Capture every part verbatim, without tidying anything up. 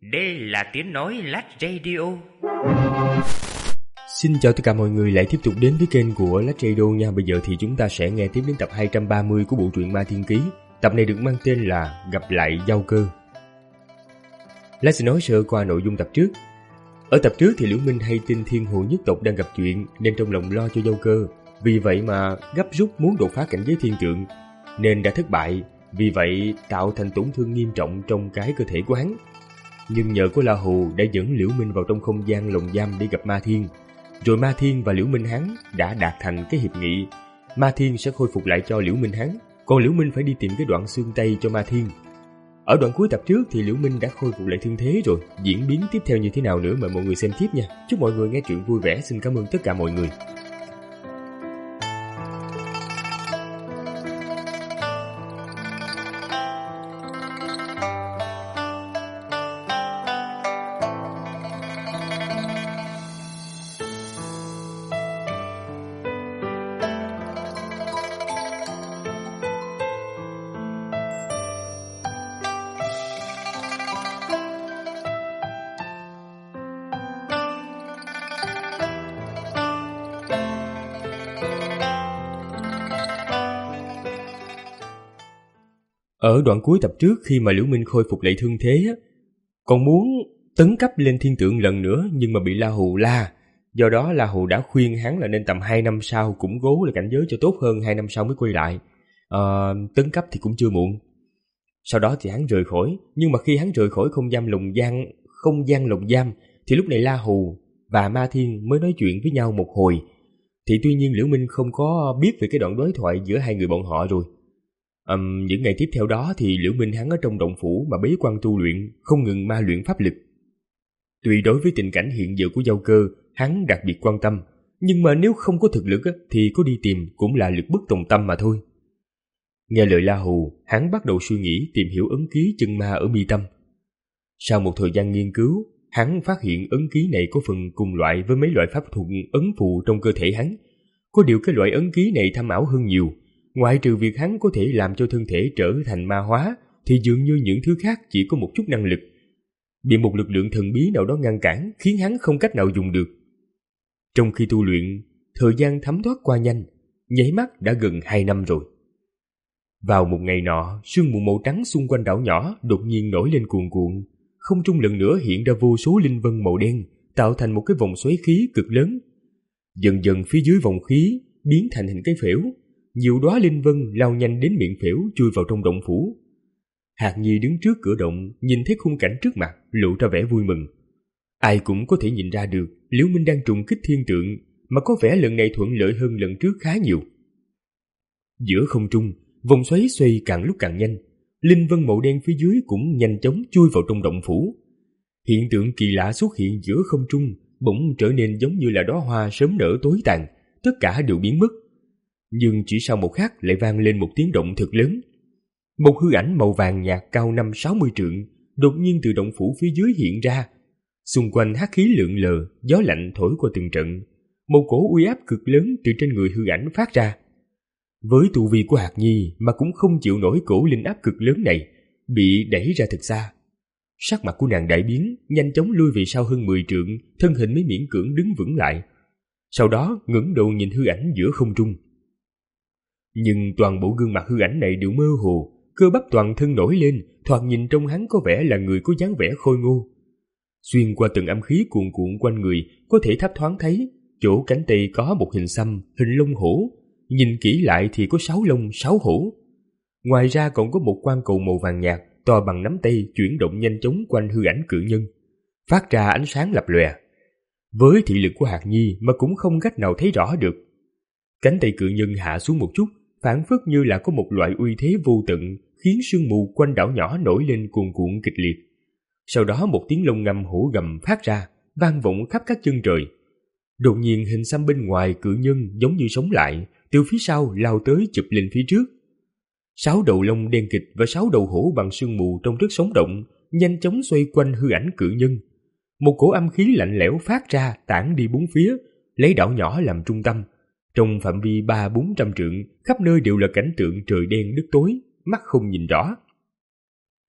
Đây là tiếng nói Lách Radio. Xin chào tất cả mọi người lại tiếp tục đến với kênh của Lách Radio nha. Bây giờ thì chúng ta sẽ nghe tiếp đến tập hai trăm ba mươi của bộ truyện Ma Thiên Ký. Tập này được mang tên là Gặp lại Giao Cơ. Lách sẽ nói sơ qua nội dung tập trước. Ở tập trước thì Liễu Minh hay tin Thiên Hồ nhất tộc đang gặp chuyện nên trong lòng lo cho Giao Cơ. Vì vậy mà gấp rút muốn đột phá cảnh giới thiên tượng nên đã thất bại. Vì vậy tạo thành tổn thương nghiêm trọng trong cái cơ thể của hắn. Nhưng nhờ có La Hù đã dẫn Liễu Minh vào trong không gian lồng giam để gặp Ma Thiên. Rồi Ma Thiên và Liễu Minh hắn đã đạt thành cái hiệp nghị. Ma Thiên sẽ khôi phục lại cho Liễu Minh hắn, còn Liễu Minh phải đi tìm cái đoạn xương tay cho Ma Thiên. Ở đoạn cuối tập trước thì Liễu Minh đã khôi phục lại thương thế rồi. Diễn biến tiếp theo như thế nào nữa mời mọi người xem tiếp nha. Chúc mọi người nghe truyện vui vẻ. Xin cảm ơn tất cả mọi người. Ở đoạn cuối tập trước khi mà Liễu Minh khôi phục lại thương thế á, còn muốn tấn cấp lên thiên tượng lần nữa nhưng mà bị La Hù la. Do đó La Hù đã khuyên hắn là nên tầm hai năm sau củng cố lại cảnh giới cho tốt hơn, hai năm sau mới quay lại. À, tấn cấp thì cũng chưa muộn. Sau đó thì hắn rời khỏi, nhưng mà khi hắn rời khỏi không gian lồng giam, không gian lồng giam thì lúc này La Hù và Ma Thiên mới nói chuyện với nhau một hồi. Thì tuy nhiên Liễu Minh không có biết về cái đoạn đối thoại giữa hai người bọn họ rồi. Um, những ngày tiếp theo đó thì Liễu Minh hắn ở trong động phủ mà bế quan tu luyện, không ngừng ma luyện pháp lực. Tuy đối với tình cảnh hiện giờ của Giao Cơ, hắn đặc biệt quan tâm, nhưng mà nếu không có thực lực á, thì có đi tìm cũng là lực bất tòng tâm mà thôi. Nghe lời La Hù, hắn bắt đầu suy nghĩ tìm hiểu ấn ký chân ma ở mi tâm. Sau một thời gian nghiên cứu, hắn phát hiện ấn ký này có phần cùng loại với mấy loại pháp thuật ấn phù trong cơ thể hắn. Có điều cái loại ấn ký này thâm ảo hơn nhiều. Ngoại trừ việc hắn có thể làm cho thân thể trở thành ma hóa, thì dường như những thứ khác chỉ có một chút năng lực. Bị một lực lượng thần bí nào đó ngăn cản, khiến hắn không cách nào dùng được. Trong khi tu luyện, thời gian thấm thoát qua nhanh, nháy mắt đã gần hai năm rồi. Vào một ngày nọ, sương mù màu trắng xung quanh đảo nhỏ đột nhiên nổi lên cuồn cuộn. Không trung lần nữa hiện ra vô số linh vân màu đen, tạo thành một cái vòng xoáy khí cực lớn. Dần dần phía dưới vòng khí biến thành hình cái phễu. Nhiều đóa linh vân lao nhanh đến miệng phễu chui vào trong động phủ. Hạc Nhi đứng trước cửa động, nhìn thấy khung cảnh trước mặt, lộ ra vẻ vui mừng. Ai cũng có thể nhìn ra được Liễu Minh đang trùng kích thiên tượng, mà có vẻ lần này thuận lợi hơn lần trước khá nhiều. Giữa không trung, vòng xoáy xoay càng lúc càng nhanh, linh vân màu đen phía dưới cũng nhanh chóng chui vào trong động phủ. Hiện tượng kỳ lạ xuất hiện giữa không trung, bỗng trở nên giống như là đóa hoa sớm nở tối tàn, tất cả đều biến mất. Nhưng chỉ sau một khắc lại vang lên một tiếng động thật lớn. Một hư ảnh màu vàng nhạt cao năm sáu mươi trượng đột nhiên từ động phủ phía dưới hiện ra. Xung quanh hắc khí lượn lờ, gió lạnh thổi qua từng trận. Một cổ uy áp cực lớn từ trên người hư ảnh phát ra. Với tu vi của Hạc Nhi mà cũng không chịu nổi cổ linh áp cực lớn này, bị đẩy ra thật xa. Sắc mặt của nàng đại biến, nhanh chóng lui về sau hơn mười trượng, thân hình mới miễn cưỡng đứng vững lại. Sau đó ngẩng đầu nhìn hư ảnh giữa không trung. Nhưng toàn bộ gương mặt hư ảnh này đều mơ hồ, cơ bắp toàn thân nổi lên, thoạt nhìn trong hắn có vẻ là người có dáng vẻ khôi ngô. Xuyên qua từng âm khí cuồn cuộn quanh người, có thể thấp thoáng thấy chỗ cánh tay có một hình xăm, hình lông hổ. Nhìn kỹ lại thì có sáu lông, sáu hổ. Ngoài ra còn có một quan cầu màu vàng nhạt, to bằng nắm tay chuyển động nhanh chóng quanh hư ảnh cự nhân, phát ra ánh sáng lập lòe. Với thị lực của Hạc Nhi mà cũng không cách nào thấy rõ được. Cánh tay cự nhân hạ xuống một chút, phảng phất như là có một loại uy thế vô tận, khiến sương mù quanh đảo nhỏ nổi lên cuồn cuộn kịch liệt. Sau đó một tiếng lông ngâm hổ gầm phát ra, vang vọng khắp các chân trời. Đột nhiên hình xăm bên ngoài cự nhân giống như sống lại, từ phía sau lao tới chụp lên phía trước. Sáu đầu lông đen kịt và sáu đầu hổ bằng sương mù trông rất sống động, nhanh chóng xoay quanh hư ảnh cự nhân. Một cổ âm khí lạnh lẽo phát ra tản đi bốn phía, lấy đảo nhỏ làm trung tâm. Trong phạm vi ba bốn trăm trượng, khắp nơi đều là cảnh tượng trời đen đất tối, mắt không nhìn rõ.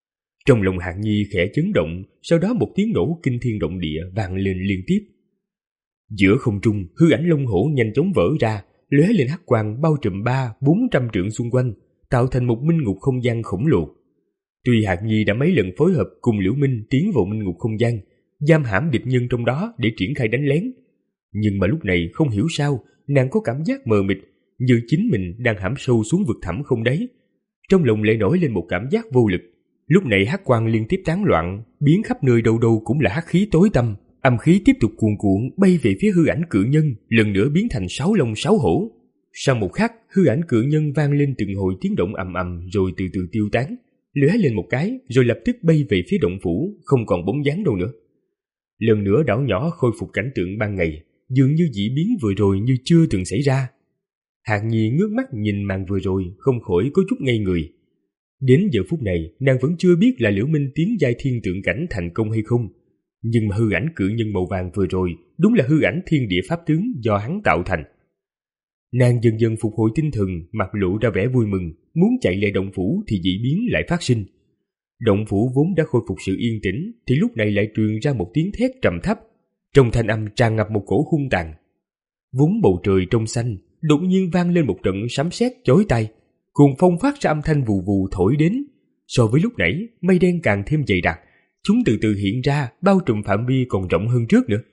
Trong lòng Hạng Nhi khẽ chấn động, sau đó một tiếng nổ kinh thiên động địa vang lên liên tiếp. Giữa không trung, hư ảnh long hổ nhanh chóng vỡ ra, lóe lên hắc quang bao trùm ba bốn trăm trượng xung quanh, tạo thành một minh ngục không gian khổng lồ. Tuy Hạng Nhi đã mấy lần phối hợp cùng Liễu Minh tiến vào minh ngục không gian, giam hãm địch nhân trong đó để triển khai đánh lén, nhưng mà lúc này không hiểu sao nàng có cảm giác mờ mịt, như chính mình đang hãm sâu xuống vực thẳm không đáy. Trong lòng lại nổi lên một cảm giác vô lực. Lúc này hắc quang liên tiếp tán loạn, biến khắp nơi đâu đâu cũng là hắc khí tối tăm, âm khí tiếp tục cuồn cuộn bay về phía hư ảnh cự nhân, lần nữa biến thành sáu long sáu hổ. Sau một khắc, hư ảnh cự nhân vang lên từng hồi tiếng động ầm ầm rồi từ từ tiêu tán, lóe lên một cái rồi lập tức bay về phía động phủ, không còn bóng dáng đâu nữa. Lần nữa đảo nhỏ khôi phục cảnh tượng ban ngày, dường như dị biến vừa rồi như chưa từng xảy ra. Hạng Nhi ngước mắt nhìn màn vừa rồi, không khỏi có chút ngây người. Đến giờ phút này, nàng vẫn chưa biết là Liễu Minh tiến giai thiên tượng cảnh thành công hay không, nhưng mà hư ảnh cự nhân màu vàng vừa rồi đúng là hư ảnh thiên địa pháp tướng do hắn tạo thành. Nàng dần dần phục hồi tinh thần, mặt lộ ra vẻ vui mừng, muốn chạy lại động phủ thì dị biến lại phát sinh. Động phủ vốn đã khôi phục sự yên tĩnh thì lúc này lại truyền ra một tiếng thét trầm thấp, trong thanh âm tràn ngập một cổ hung tàn. Vốn bầu trời trong xanh, đột nhiên vang lên một trận sấm sét chói tai, cuồng phong phát ra âm thanh vù vù thổi đến. So với lúc nãy, mây đen càng thêm dày đặc, chúng từ từ hiện ra, bao trùm phạm vi còn rộng hơn trước nữa.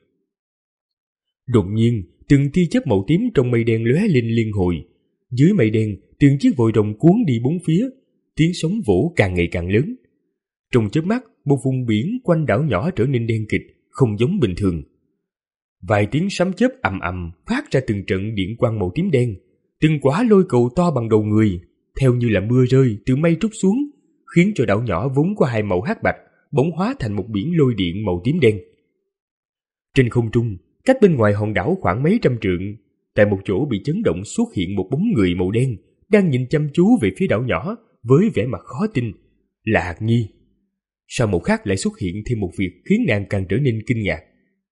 Đột nhiên, từng tia chớp màu tím trong mây đen lóe lên liên hồi. Dưới mây đen, từng chiếc vòi rồng cuốn đi bốn phía, tiếng sóng vỗ càng ngày càng lớn. Trong chớp mắt, một vùng biển quanh đảo nhỏ trở nên đen kịt, không giống bình thường. Vài tiếng sấm chớp ầm ầm phát ra từng trận điện quang màu tím đen, từng quả lôi cầu to bằng đầu người, theo như là mưa rơi từ mây trút xuống, khiến cho đảo nhỏ vốn có hai màu hắc bạch bỗng hóa thành một biển lôi điện màu tím đen. Trên không trung, cách bên ngoài hòn đảo khoảng mấy trăm trượng, tại một chỗ bị chấn động xuất hiện một bóng người màu đen đang nhìn chăm chú về phía đảo nhỏ với vẻ mặt khó tin, là Hạc Nhi. Sau một khắc lại xuất hiện thêm một việc khiến nàng càng trở nên kinh ngạc.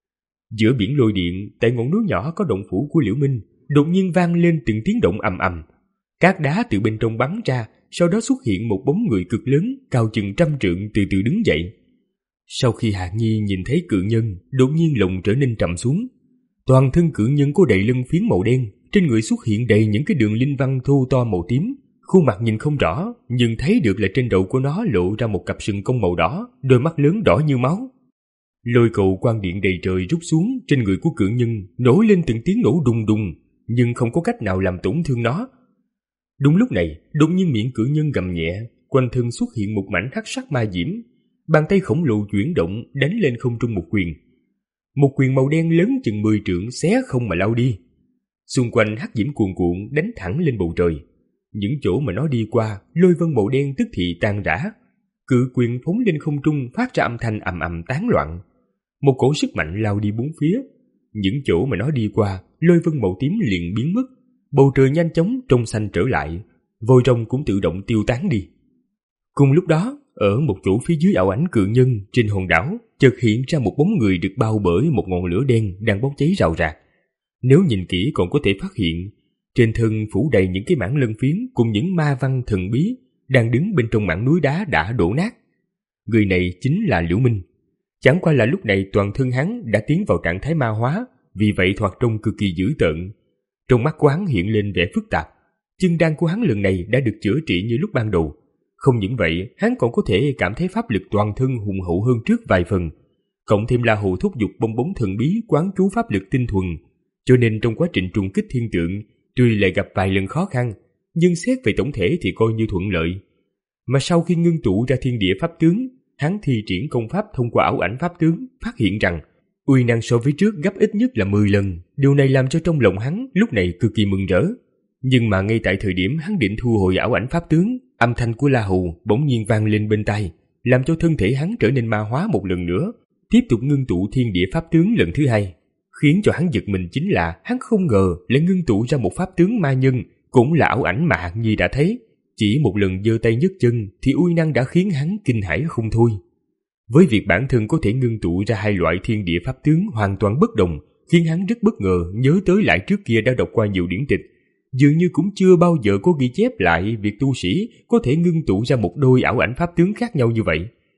Giữa biển lôi điện, tại ngọn núi nhỏ có động phủ của Liễu Minh, đột nhiên vang lên từng tiếng động ầm ầm. Cát đá từ bên trong bắn ra, sau đó xuất hiện một bóng người cực lớn, cao chừng trăm trượng từ từ đứng dậy. Sau khi Hạc Nhi nhìn thấy cự nhân, đột nhiên lòng trở nên trầm xuống. Toàn thân cự nhân có đầy lân phiến màu đen, trên người xuất hiện đầy những cái đường linh văn thô to màu tím. Khuôn mặt nhìn không rõ, nhưng thấy được là trên đầu của nó lộ ra một cặp sừng công màu đỏ, đôi mắt lớn đỏ như máu. Lôi cầu quang điện đầy trời rút xuống trên người của cự nhân, nổi lên từng tiếng nổ đùng đùng, nhưng không có cách nào làm tổn thương nó. Đúng lúc này, đột nhiên miệng cự nhân gầm nhẹ, quanh thân xuất hiện một mảnh hắc sắc ma diễm, bàn tay khổng lồ chuyển động đánh lên không trung một quyền. Một quyền màu đen lớn chừng mười trượng xé không mà lao đi. Xung quanh hắc diễm cuồn cuộn đánh thẳng lên bầu trời. Những chỗ mà nó đi qua, lôi vân màu đen tức thì tan rã. Cự quyền phóng lên không trung phát ra âm thanh ầm ầm tán loạn. Một cổ sức mạnh lao đi bốn phía. Những chỗ mà nó đi qua, lôi vân màu tím liền biến mất. Bầu trời nhanh chóng trong xanh trở lại, vòi rồng cũng tự động tiêu tán đi. Cùng lúc đó, ở một chỗ phía dưới ảo ảnh cự nhân trên hòn đảo, chợt hiện ra một bóng người được bao bởi một ngọn lửa đen đang bốc cháy rào rạc. Nếu nhìn kỹ còn có thể phát hiện, trên thân phủ đầy những cái mảng lân phiến cùng những ma văn thần bí đang đứng bên trong mảng núi đá đã đổ nát. Người này chính là Liễu Minh. Chẳng qua là lúc này toàn thân hắn đã tiến vào trạng thái ma hóa, vì vậy thoạt trông cực kỳ dữ tợn. Trong mắt của hắn hiện lên vẻ phức tạp. Chân đan của hắn lần này đã được chữa trị như lúc ban đầu. Không những vậy, hắn còn có thể cảm thấy pháp lực toàn thân hùng hậu hơn trước vài phần. Cộng thêm La Hồ thúc giục bong bóng thần bí quán chú pháp lực tinh thuần, cho nên trong quá trình trùng kích thiên tượng, tuy lại gặp vài lần khó khăn, nhưng xét về tổng thể thì coi như thuận lợi. Mà sau khi ngưng tụ ra thiên địa pháp tướng, hắn thi triển công pháp thông qua ảo ảnh pháp tướng, phát hiện rằng uy năng so với trước gấp ít nhất là mười lần. Điều này làm cho trong lòng hắn lúc này cực kỳ mừng rỡ. Nhưng mà ngay tại thời điểm hắn định thu hồi ảo ảnh pháp tướng, âm thanh của La Hầu bỗng nhiên vang lên bên tai, làm cho thân thể hắn trở nên ma hóa một lần nữa, tiếp tục ngưng tụ thiên địa pháp tướng lần thứ hai. Khiến cho hắn giật mình chính là hắn không ngờ lại ngưng tụ ra một pháp tướng ma nhân, cũng là ảo ảnh mà Hạc Nhi đã thấy. Chỉ một lần giơ tay nhấc chân thì uy năng đã khiến hắn kinh hãi không thôi. Với việc bản thân có thể ngưng tụ ra hai loại thiên địa pháp tướng hoàn toàn bất đồng, khiến hắn rất bất ngờ nhớ tới lại trước kia đã đọc qua nhiều điển tịch. Dường như cũng chưa bao giờ có ghi chép lại việc tu sĩ có thể ngưng tụ ra một đôi ảo ảnh pháp tướng khác nhau như vậy.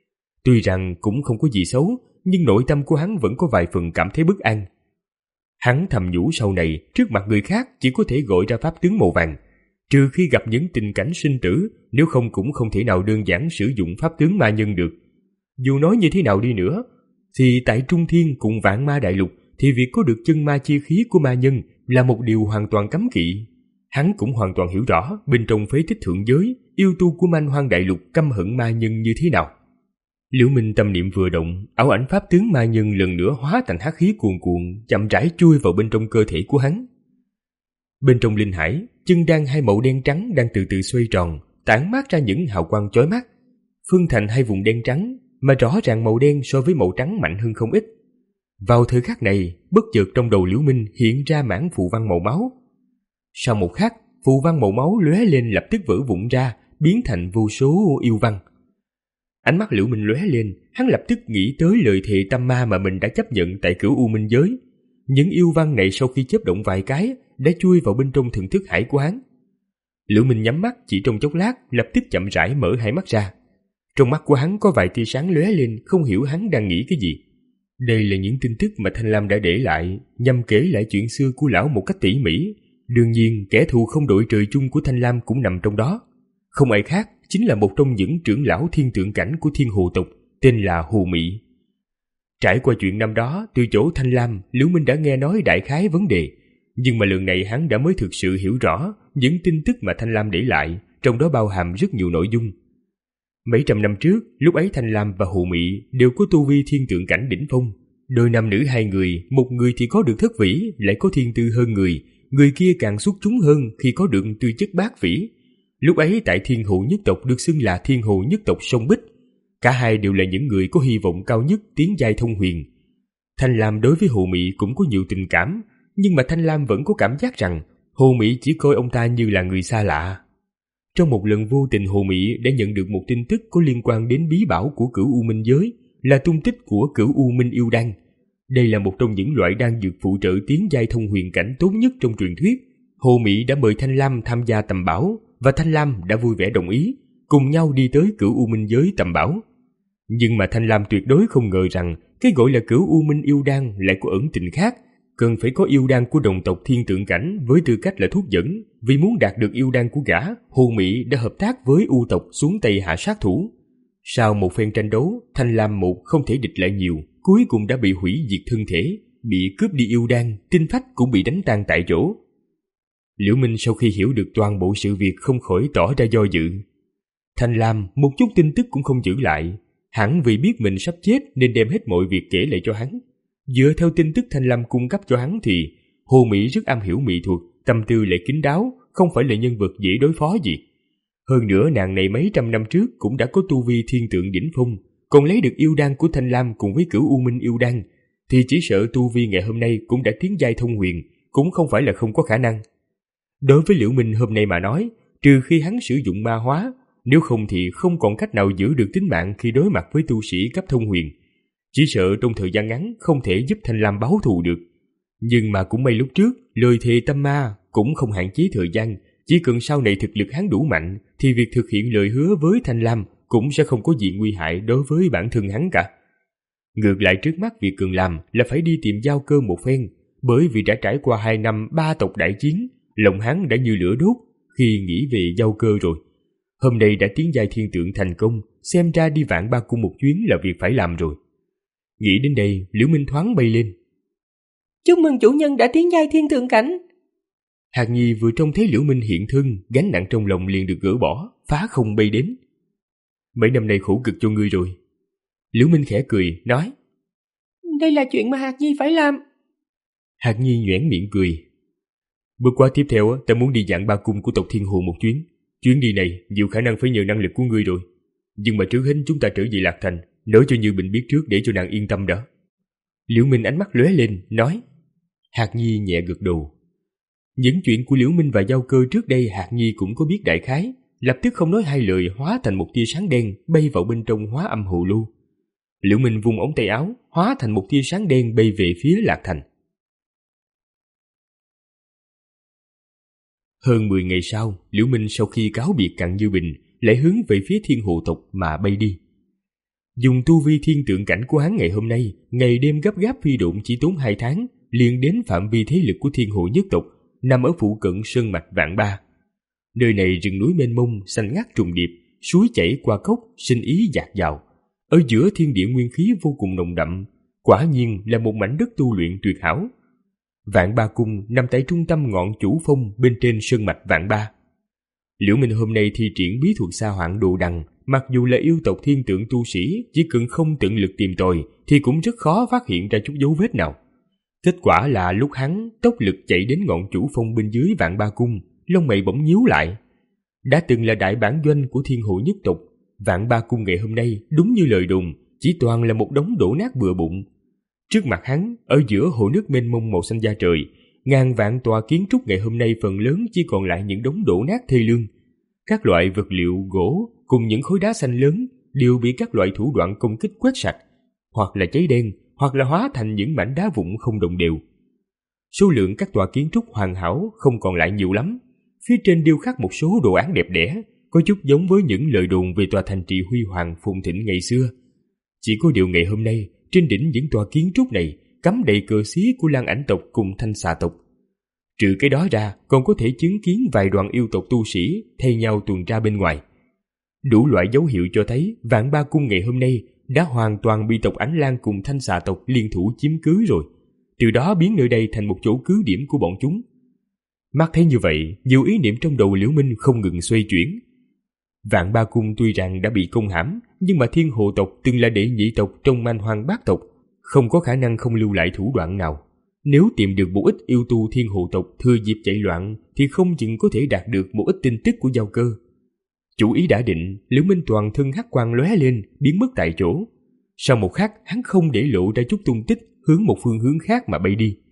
Tuy rằng cũng không có gì xấu, nhưng nội tâm của hắn vẫn có vài phần cảm thấy bất an. Hắn thầm nhủ sau này trước mặt người khác chỉ có thể gọi ra pháp tướng màu vàng, trừ khi gặp những tình cảnh sinh tử, nếu không cũng không thể nào đơn giản sử dụng pháp tướng ma nhân được. Dù nói như thế nào đi nữa, thì tại Trung Thiên cùng Vạn Ma Đại Lục thì việc có được chân ma chi khí của ma nhân là một điều hoàn toàn cấm kỵ. Hắn cũng hoàn toàn hiểu rõ bên trong phế tích thượng giới, yêu tu của Man Hoang Đại Lục căm hận ma nhân như thế nào. Liễu Minh tâm niệm vừa động, ảo ảnh pháp tướng ma nhân lần nữa hóa thành hắc khí cuồn cuộn, chậm rãi chui vào bên trong cơ thể của hắn. Bên trong linh hải, chân đan hai màu đen trắng đang từ từ xoay tròn, tản mát ra những hào quang chói mắt, phân thành hai vùng đen trắng, mà rõ ràng màu đen so với màu trắng mạnh hơn không ít. Vào thời khắc này, bất chợt trong đầu Liễu Minh hiện ra mảng phù văn màu máu. Sau một khắc, phù văn màu máu lóe lên lập tức vỡ vụn ra, biến thành vô số yêu văn. Ánh mắt Liễu Minh lóe lên, hắn lập tức nghĩ tới lời thề tâm ma mà mình đã chấp nhận tại Cửu U Minh giới. Những yêu văn này sau khi chớp động vài cái đã chui vào bên trong thần thức hải của hắn. Liễu Minh nhắm mắt chỉ trong chốc lát, lập tức chậm rãi mở hai mắt ra. Trong mắt của hắn có vài tia sáng lóe lên, không hiểu hắn đang nghĩ cái gì. Đây là những tin tức mà Thanh Lam đã để lại, nhằm kể lại chuyện xưa của lão một cách tỉ mỉ. Đương nhiên, kẻ thù không đội trời chung của Thanh Lam cũng nằm trong đó. Không ai khác, chính là một trong những trưởng lão thiên tượng cảnh của Thiên Hồ tộc, tên là Hồ Mị. Trải qua chuyện năm đó, từ chỗ Thanh Lam, Liễu Minh đã nghe nói đại khái vấn đề, nhưng mà lần này hắn đã mới thực sự hiểu rõ những tin tức mà Thanh Lam để lại, trong đó bao hàm rất nhiều nội dung. Mấy trăm năm trước, lúc ấy Thanh Lam và Hồ Mị đều có tu vi thiên tượng cảnh đỉnh phong. Đôi nam nữ hai người, một người thì có được thất vĩ, lại có thiên tư hơn người, người kia càng xuất chúng hơn khi có được tư chất bát vĩ. Lúc ấy tại Thiên Hồ nhất tộc được xưng là Thiên Hồ nhất tộc sông Bích. Cả hai đều là những người có hy vọng cao nhất tiến giai thông huyền. Thanh Lam đối với Hồ Mị cũng có nhiều tình cảm, nhưng mà Thanh Lam vẫn có cảm giác rằng Hồ Mị chỉ coi ông ta như là người xa lạ. Trong một lần vô tình, Hồ Mị đã nhận được một tin tức có liên quan đến bí bảo của Cửu U Minh giới, là tung tích của Cửu U Minh yêu đan. Đây là một trong những loại đan dược phụ trợ tiến giai thông huyền cảnh tốt nhất trong truyền thuyết. Hồ Mị đã mời Thanh Lam tham gia tầm bảo, và Thanh Lam đã vui vẻ đồng ý, cùng nhau đi tới Cửu U Minh giới tầm bảo. Nhưng mà Thanh Lam tuyệt đối không ngờ rằng cái gọi là Cửu U Minh yêu đan lại có ẩn tình khác, cần phải có yêu đan của đồng tộc thiên tượng cảnh với tư cách là thuốc dẫn. Vì muốn đạt được yêu đan của gã, Hồ Mị đã hợp tác với U tộc xuống tay hạ sát thủ. Sau một phen tranh đấu, Thanh Lam một không thể địch lại nhiều, cuối cùng đã bị hủy diệt thân thể, bị cướp đi yêu đan, tinh phách cũng bị đánh tan tại chỗ. Liễu Minh sau khi hiểu được toàn bộ sự việc không khỏi tỏ ra do dự. Thanh Lam một chút tin tức cũng không giữ lại, hẳn vì biết mình sắp chết nên đem hết mọi việc kể lại cho hắn. Dựa theo tin tức Thanh Lam cung cấp cho hắn thì Hồ Mị rất am hiểu mỹ thuật, tâm tư lại kín đáo, không phải là nhân vật dễ đối phó gì. Hơn nữa nàng này mấy trăm năm trước cũng đã có tu vi thiên tượng đỉnh phong, còn lấy được yêu đan của Thanh Lam cùng với Cửu U Minh yêu đan, thì chỉ sợ tu vi ngày hôm nay cũng đã tiến giai thông huyền, cũng không phải là không có khả năng. Đối với Liễu Minh hôm nay mà nói, trừ khi hắn sử dụng ma hóa, nếu không thì không còn cách nào giữ được tính mạng khi đối mặt với tu sĩ cấp thông huyền. Chỉ sợ trong thời gian ngắn không thể giúp Thanh Lam báo thù được. Nhưng mà cũng may lúc trước, lời thề tâm ma cũng không hạn chế thời gian, chỉ cần sau này thực lực hắn đủ mạnh thì việc thực hiện lời hứa với Thanh Lam cũng sẽ không có gì nguy hại đối với bản thân hắn cả. Ngược lại trước mắt việc cần làm là phải đi tìm Giao Cơ một phen, bởi vì đã trải qua hai năm ba tộc đại chiến, lòng hắn đã như lửa đốt khi nghĩ về Giao Cơ rồi. Hôm nay đã tiến giai thiên tượng thành công, xem ra đi Vạn Ba Cung một chuyến là việc phải làm rồi. Nghĩ đến đây, Liễu Minh thoáng bay lên. Chúc mừng chủ nhân đã tiến giai thiên thượng cảnh. Hạc Nhi vừa trông thấy Liễu Minh hiện thân, gánh nặng trong lòng liền được gỡ bỏ, phá không bay đến. Mấy năm nay khổ cực cho ngươi rồi. Liễu Minh khẽ cười, nói. Đây là chuyện mà Hạc Nhi phải làm. Hạc Nhi nhoẻn miệng cười. Bước qua tiếp theo, ta muốn đi Vạn Ba Cung của tộc Thiên Hồ một chuyến. Chuyến đi này nhiều khả năng phải nhờ năng lực của ngươi rồi. Nhưng mà trước hết chúng ta trở về Lạc Thành, nói cho Như Bình biết trước để cho nàng yên tâm đã. Liễu Minh ánh mắt lóe lên, nói. Hạc Nhi nhẹ gật đầu. Những chuyện của Liễu Minh và Giao Cơ trước đây Hạc Nhi cũng có biết đại khái, lập tức không nói hai lời hóa thành một tia sáng đen bay vào bên trong Hóa Âm Hồ Lô. Liễu Minh vung ống tay áo, hóa thành một tia sáng đen bay về phía Lạc Thành. Hơn mười ngày sau, Liễu Minh sau khi cáo biệt Cặn Như Bình lại hướng về phía Thiên Hồ tộc mà bay đi. Dùng tu vi thiên tượng cảnh của hắn ngày hôm nay, ngày đêm gấp gáp phi độn chỉ tốn hai tháng, liền đến phạm vi thế lực của thiên hộ nhất tộc, nằm ở phụ cận sơn mạch Vạn Ba. Nơi này rừng núi mênh mông, xanh ngắt trùng điệp, suối chảy qua cốc, sinh ý dạt dào. Ở giữa thiên địa nguyên khí vô cùng nồng đậm, quả nhiên là một mảnh đất tu luyện tuyệt hảo. Vạn Ba Cung nằm tại trung tâm ngọn chủ phong bên trên sơn mạch Vạn Ba. Liễu Minh hôm nay thi triển bí thuật Sa Hoạn Đồ Đằng, mặc dù là yêu tộc thiên tượng tu sĩ, chỉ cần không tận lực tìm tòi thì cũng rất khó phát hiện ra chút dấu vết nào. Kết quả là lúc hắn tốc lực chạy đến ngọn chủ phong bên dưới Vạn Ba Cung, lông mày bỗng nhíu lại. Đã từng là đại bản doanh của thiên hộ nhất tộc, Vạn Ba Cung ngày hôm nay đúng như lời đồn, chỉ toàn là một đống đổ nát bừa bộn. Trước mặt hắn, ở giữa hồ nước mênh mông màu xanh da trời, ngàn vạn tòa kiến trúc ngày hôm nay phần lớn chỉ còn lại những đống đổ nát thê lương. Các loại vật liệu gỗ cùng những khối đá xanh lớn đều bị các loại thủ đoạn công kích quét sạch, hoặc là cháy đen, hoặc là hóa thành những mảnh đá vụn không đồng đều. Số lượng các tòa kiến trúc hoàn hảo không còn lại nhiều lắm. Phía trên điêu khắc một số đồ án đẹp đẽ, có chút giống với những lời đồn về tòa thành trì huy hoàng phồn thịnh ngày xưa. Chỉ có điều ngày hôm nay, trên đỉnh những tòa kiến trúc này cắm đầy cờ xí của Lang Ảnh tộc cùng Thanh Xà tộc. Trừ cái đó ra, còn có thể chứng kiến vài đoàn yêu tộc tu sĩ thay nhau tuần tra bên ngoài. Đủ loại dấu hiệu cho thấy Vạn Ba Cung ngày hôm nay đã hoàn toàn bị tộc Ảnh Lang cùng Thanh Xà tộc liên thủ chiếm cứ rồi, từ đó biến nơi đây thành một chỗ cứ điểm của bọn chúng. Mắt thấy như vậy, nhiều ý niệm trong đầu Liễu Minh không ngừng xoay chuyển. Vạn Ba Cung tuy rằng đã bị công hãm, nhưng mà thiên hộ tộc từng là đệ nhị tộc trong Man Hoang Bát tộc, không có khả năng không lưu lại thủ đoạn nào. Nếu tìm được một ít yêu tu thiên hộ tộc thừa dịp chạy loạn, thì không chừng có thể đạt được một ít tin tức của giao cơ. Chủ ý đã định, Liễu Minh toàn thân hắc quang lóe lên, biến mất tại chỗ. Sau một khắc, hắn không để lộ ra chút tung tích, hướng một phương hướng khác mà bay đi.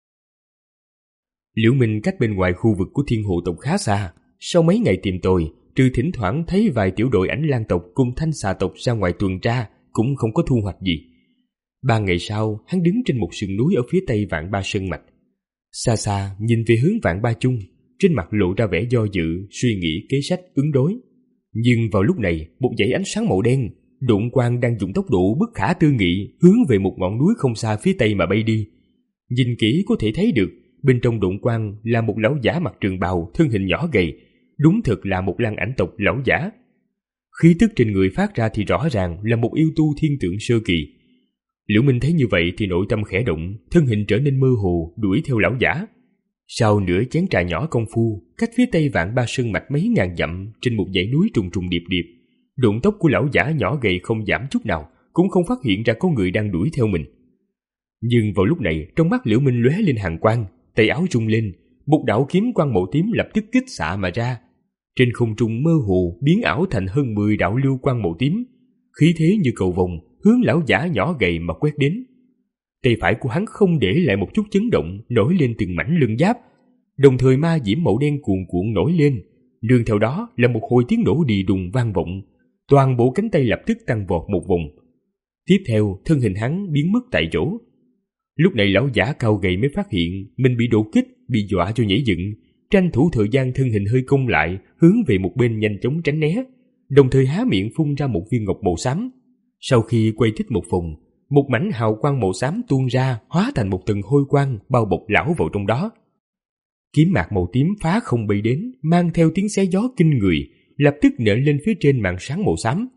Liễu Minh cách bên ngoài khu vực của thiên hộ tộc khá xa. Sau mấy ngày tìm tòi, trừ thỉnh thoảng thấy vài tiểu đội Ảnh Lang tộc cùng Thanh Xà tộc ra ngoài tuần tra, cũng không có thu hoạch gì. Ba ngày sau, hắn đứng trên một sườn núi ở phía tây Vạn Ba Sơn Mạch. Xa xa nhìn về hướng Vạn Ba Chung, trên mặt lộ ra vẻ do dự, suy nghĩ kế sách ứng đối. Nhưng vào lúc này, một dãy ánh sáng màu đen, độn quang đang dùng tốc độ bất khả tư nghị hướng về một ngọn núi không xa phía tây mà bay đi. Nhìn kỹ có thể thấy được, bên trong độn quang là một lão giả mặc trường bào, thân hình nhỏ gầy, đúng thực là một Lang Ảnh tộc lão giả. Khí tức trên người phát ra thì rõ ràng là một yêu tu thiên tượng sơ kỳ. Liễu Minh thấy như vậy thì nội tâm khẽ động, thân hình trở nên mơ hồ, đuổi theo lão giả. Sau nửa chén trà nhỏ công phu, cách phía tây Vạn Ba Sơn Mạch mấy ngàn dặm, trên một dãy núi trùng trùng điệp điệp, độn tốc của lão giả nhỏ gầy không giảm chút nào, cũng không phát hiện ra có người đang đuổi theo mình. Nhưng vào lúc này, trong mắt Liễu Minh lóe lên hàn quang, tay áo rung lên, một đạo kiếm quang màu tím lập tức kích xạ mà ra. Trên không trung mơ hồ biến ảo thành hơn mười đạo lưu quang màu tím, khí thế như cầu vồng, hướng lão giả nhỏ gầy mà quét đến. Tay phải của hắn không để lại một chút chấn động, nổi lên từng mảnh lưng giáp, đồng thời ma diễm màu đen cuồn cuộn nổi lên, nương theo đó là một hồi tiếng nổ đì đùng vang vọng, toàn bộ cánh tay lập tức tăng vọt một vòng. Tiếp theo, thân hình hắn biến mất tại chỗ. Lúc này lão giả cao gầy mới phát hiện mình bị đột kích, bị dọa cho nhảy dựng, tranh thủ thời gian thân hình hơi cong lại, hướng về một bên nhanh chóng tránh né, đồng thời há miệng phun ra một viên ngọc màu xám. Sau khi quay thích một vòng, một mảnh hào quang màu xám tuôn ra, hóa thành một tầng hôi quang bao bọc lão vào trong đó. Kiếm mạc màu tím phá không bay đến, mang theo tiếng xé gió kinh người, lập tức nện lên phía trên màn sáng màu xám.